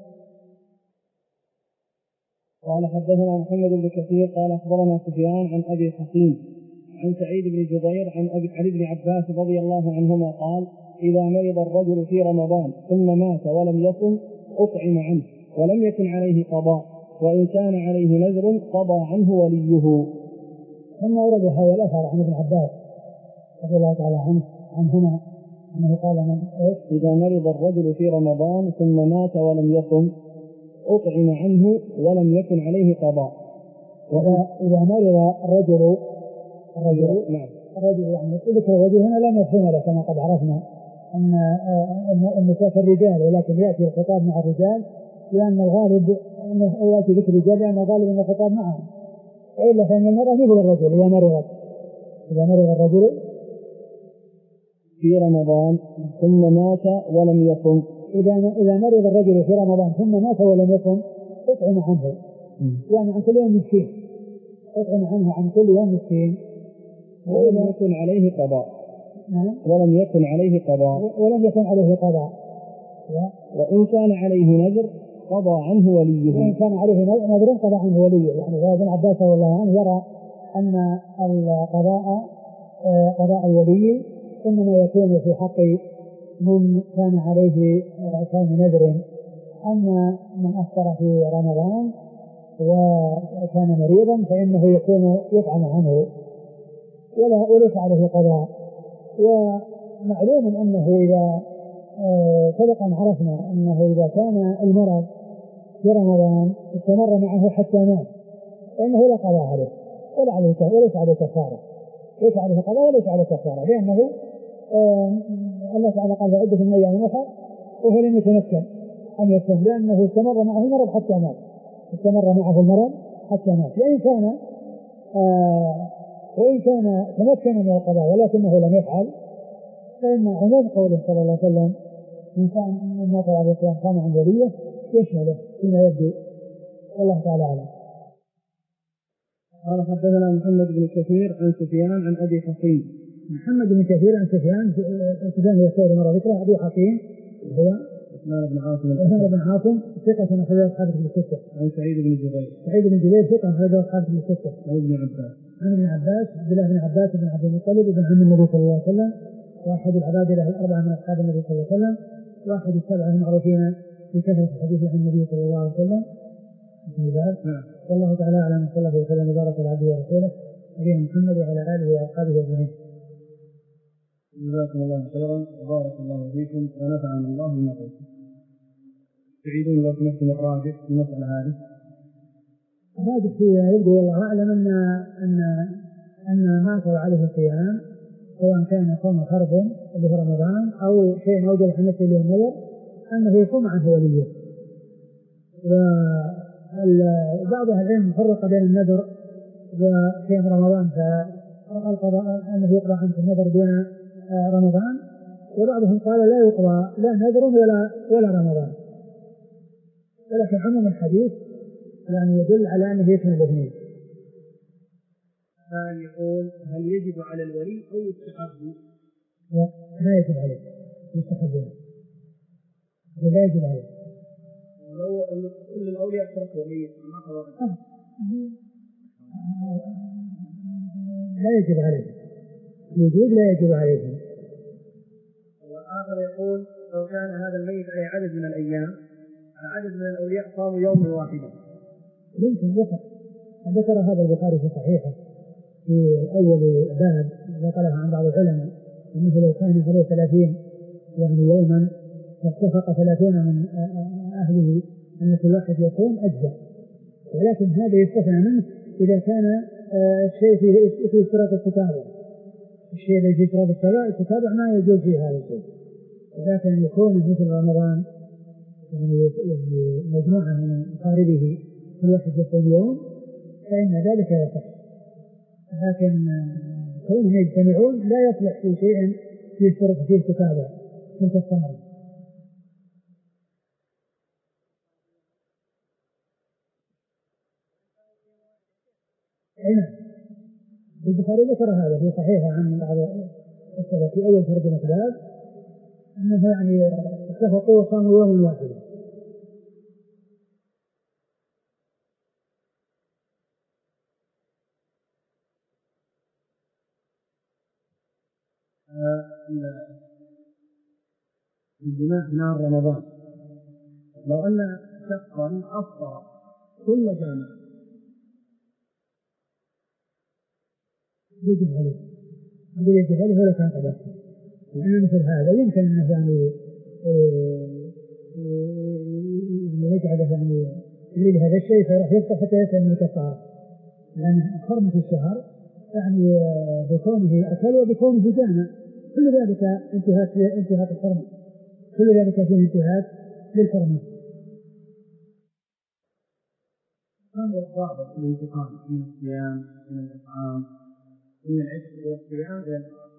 قال حدثنا محمد بن كثير قال أخبرنا سفيان عن أبي حصين عن سعيد بن جبير عن أبي عن ابن عباس رضي الله عنهما قال إذا مرض الرجل في رمضان ثم مات ولم يصم أطعم عنه ولم يكن عليه قضاء وإن كان عليه نذر قضى عنه وليه. ثم ورد هذا الأثر عن ابن عباس رضي الله تعالى عنه عنهما أنه قال من إذا مرض الرجل في رمضان ثم مات ولم يصم أطعم عنه ولم يكن عليه قضاء. وإذا مرض الرجل الرجل نعم الرجل يعني ذكر الرجل هنا لا مفهوم له كما قد عرفنا أن النساء الرجال ولكن يأتي الخطاب مع الرجال لأن الغالب أنه يأتي ذكر الرجال لأن الغالب أن الخطاب معهم وإلا فإن المرأة مثل الرجل إذا مرض إذا مرض الرجل في رمضان ثم مات ولم يصم إذا إذا مرض الرجل في رمضان ثم مات ولم يصم أطعم عنه يعني عن كل يوم مسكين أطعم عنه عن كل يوم مسكين ولم يكن عليه قضاء ولم يكن عليه قضاء ولم يكن عليه قضاء وإن كان عليه نذر قضى عنه وليه. وإن كان عليه نذر قضى عنه وليه يعني ابن عباس رضي الله عنه يرى أن القضاء قضاء الولي إنما يكون في حق من كان عليه كان نذر. أما من أفطر في رمضان وكان مريضا فإنه يكون يطعم عنه ولا وليس عليه قضاء. ومعلوم أنه إذا سبقا عرفنا أنه إذا كان المرض في رمضان استمر معه حتى مات فإنه لا قضاء عليه ولا عليه وليس عليه كفارة ليس عليه قضاء وليس عليه كفارة لأنه الله تعالى قال عدة من أيام أخرى وهو لم يتمكن أن يصوم لأنه استمر معه المرض حتى مات استمر معه المرض حتى مات. وإن كان آه وإن كان تمكن من القضاء ولكنه لم يفعل فإن عموم قوله صلى الله عليه وسلم من كان من مات على الصيام قام عن وليه يشمله فيما يبدو، والله تعالى أعلم. قال حدثنا محمد بن كثير عن سفيان عن أبي حصين. محمد بن كثير عن سفيان سفيان هو الثوري مرة ذكره. أبي حصين هو عثمان بن عاصم عثمان بن عاصم ثقة أخرجه أصحاب كتب الستة. عن سعيد بن جبير سعيد بن جبير ثقة أخرجه أصحاب كتب الستة. عن ابن عباس عن ابن عباس عبد الله بن عباس بن عبد المطلب بن عم النبي صلى الله عليه وسلم، واحد العباد له الأربعة من أصحاب النبي صلى الله عليه وسلم، واحد السبعة المعروفين بكثرة الحديث عن النبي صلى الله عليه وسلم. والله تعالى أعلم، صلى الله وسلم وبارك على عبده ورسوله نبينا محمد وعلى آله وأصحابه أجمعين. جزاكم الله خيرا وبارك الله فيكم ونفعنا الله بما قلتم. تعيدون لو سمحتم الراجح في المسألة هذه؟ الراجح فيها يبدو والله أعلم أن أن أن ما أثر عليه الصيام سواء كان صوم فرض اللي في رمضان أو شيء أوجب عن نفسه له النذر أنه يصوم عنه وليه. وبعض أهل العلم فرق بين النذر وصيام رمضان فالقضاء أنه يقضى عنه النذر دون رمضان، وبعضهم قال لا يقضى لا نذر ولا ولا رمضان، ولكن عموم الحديث يعني يدل على أنه يشمل الاثنين. هل يقول هل يجب على الولي أو يستحب؟ لا ما يجب عليه، يستحب له ولا يجب عليه. ولو كل الأولياء تركوا ميت ما قضى لا يجب عليه، الوجود لا يجب عليه. والآخر يقول لو كان هذا الميت على عدد من الأيام عدد من الأولياء صاموا يوما واحدا يمكن يصح. ذكر هذا البخاري في صحيحه في أول باب نقلها عن بعض العلماء أنه لو كان عليه ثلاثين يعني يوما فاتفق ثلاثون من أهله أن كل واحد يصوم أجزاء، ولكن هذا يستثنى منه إذا كان الشيء في اشتراط التتابع. الشيء الذي في اشتراط التتابع ما يجوز فيه هذا الشيء، إذا كان يكون مثل رمضان يعني يعني مجموعة من أقاربه كل واحد يصوم يوم فإن ذلك يصح، لكن كونهم يجتمعون لا يصلح في شيء في اشتراط فيه التتابع في الكفارة. نعم البخاري ذكر هذا في صحيحه عن بعض السلف في أول ترجمة الباب أنه يعني اتفقوا وصاموا يوم واحد. الجماع في نهار رمضان لو أن شخصا أفطر ثم جامع يجب عليه هذا يجب عليه ولا كان قد أفطر، لأن مثل هذا يمكن أنه يعني يعني يجعله يعني يريد هذا الشيء فيروح يفطر حتى يسأل من الكفارة، لأن حرمة الشهر يعني بكونه أكل وبكونه جامع كل ذلك انتهاك انتهاك الحرمة، كل ذلك فيه انتهاك للحرمة. ما هو الضابط من الانتقال من الصيام من الإطعام من العشق إلى الصيام إلى الإطعام؟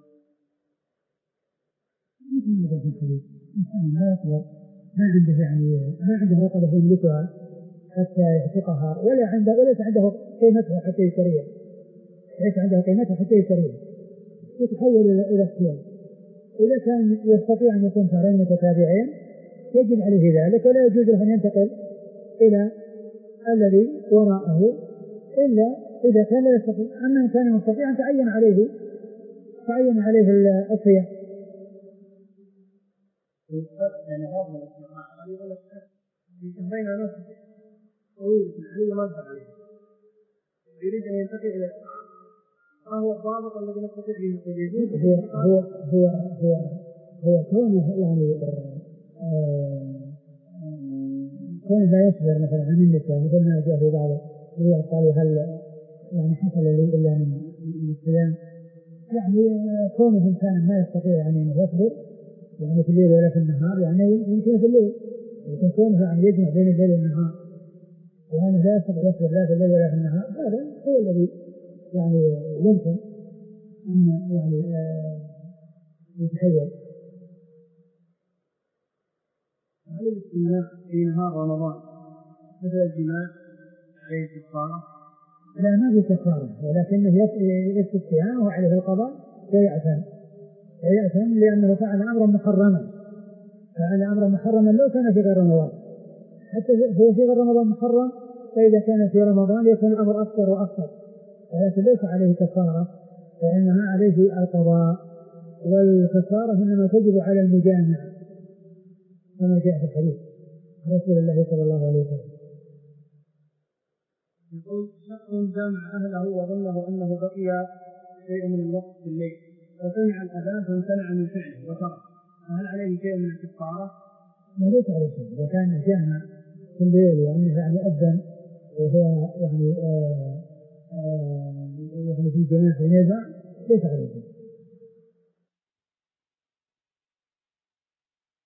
مثل ما جاء في الحديث إنسان لا يقدر ما عنده يعني ما عنده رقبة يملكها حتى يعتقها ولا عنده وليس عنده قيمتها حتى يشتريها، ليس عنده قيمتها حتى يشتريها يتحول إلى الصيام. إذا كان يستطيع أن يكون شهرين متتابعين يجب عليه ذلك ولا يجوز له أن ينتقل إلى الذي وراءه إلا إذا كان لا يستطيع. أما إن كان مستطيعا تعين عليه تعين عليه الصيام. يعني هذا الاستطاعة قريبا للشهر في شهرين ونصف طويل عليه وما يقدر عليه يريد أن ينتقل إلى الإطعام، ما هو الضابط الذي نستطيع به نقول يجوز؟ هو هو هو هو كونه يعني كونه لا يصبر مثلا عن النساء مثل ما جاء في بعض الروايات قالوا هل يعني حصل لي إلا من الصيام، يعني كونه إنسان ما يستطيع أن يصبر يعني في الليل ولا في النهار يعني يمكن في الليل، لكن كونه يعني يجمع بين الليل والنهار وأنا لا يستطيع يصبر لا في الليل ولا في النهار هذا هو الذي يعني يمكن أن يعني يتحول. هل الاستمناء في نهار رمضان مثل الجماع عليه كفارة؟ لا ما في كفارة، ولكنه يكفي الصيام وعليه القضاء ويأثم ويأثم لأنه فعل أمرا محرما، فعل أمرا محرما لو كان في غير رمضان، حتى في غير رمضان محرم، فإذا كان في رمضان يكون الأمر أكثر وأكثر، ولكن ليس عليه كفارة، فإنما عليه القضاء، والكفارة إنما تجب على المجامع كما جاء في الحديث رسول الله صلى الله عليه وسلم. يقول شخص جامع أهله وظنه أنه بقي شيء من الوقت في الليل فسمع الأذان فامتنع من فعله وترك، فهل عليه شيء من الكفارة؟ لا ليس عليه شيء، إذا كان جامع في الليل وأنه يعني أذن وهو يعني آآ آآ يعني في الجماعة ينزع ليس عليه شيء.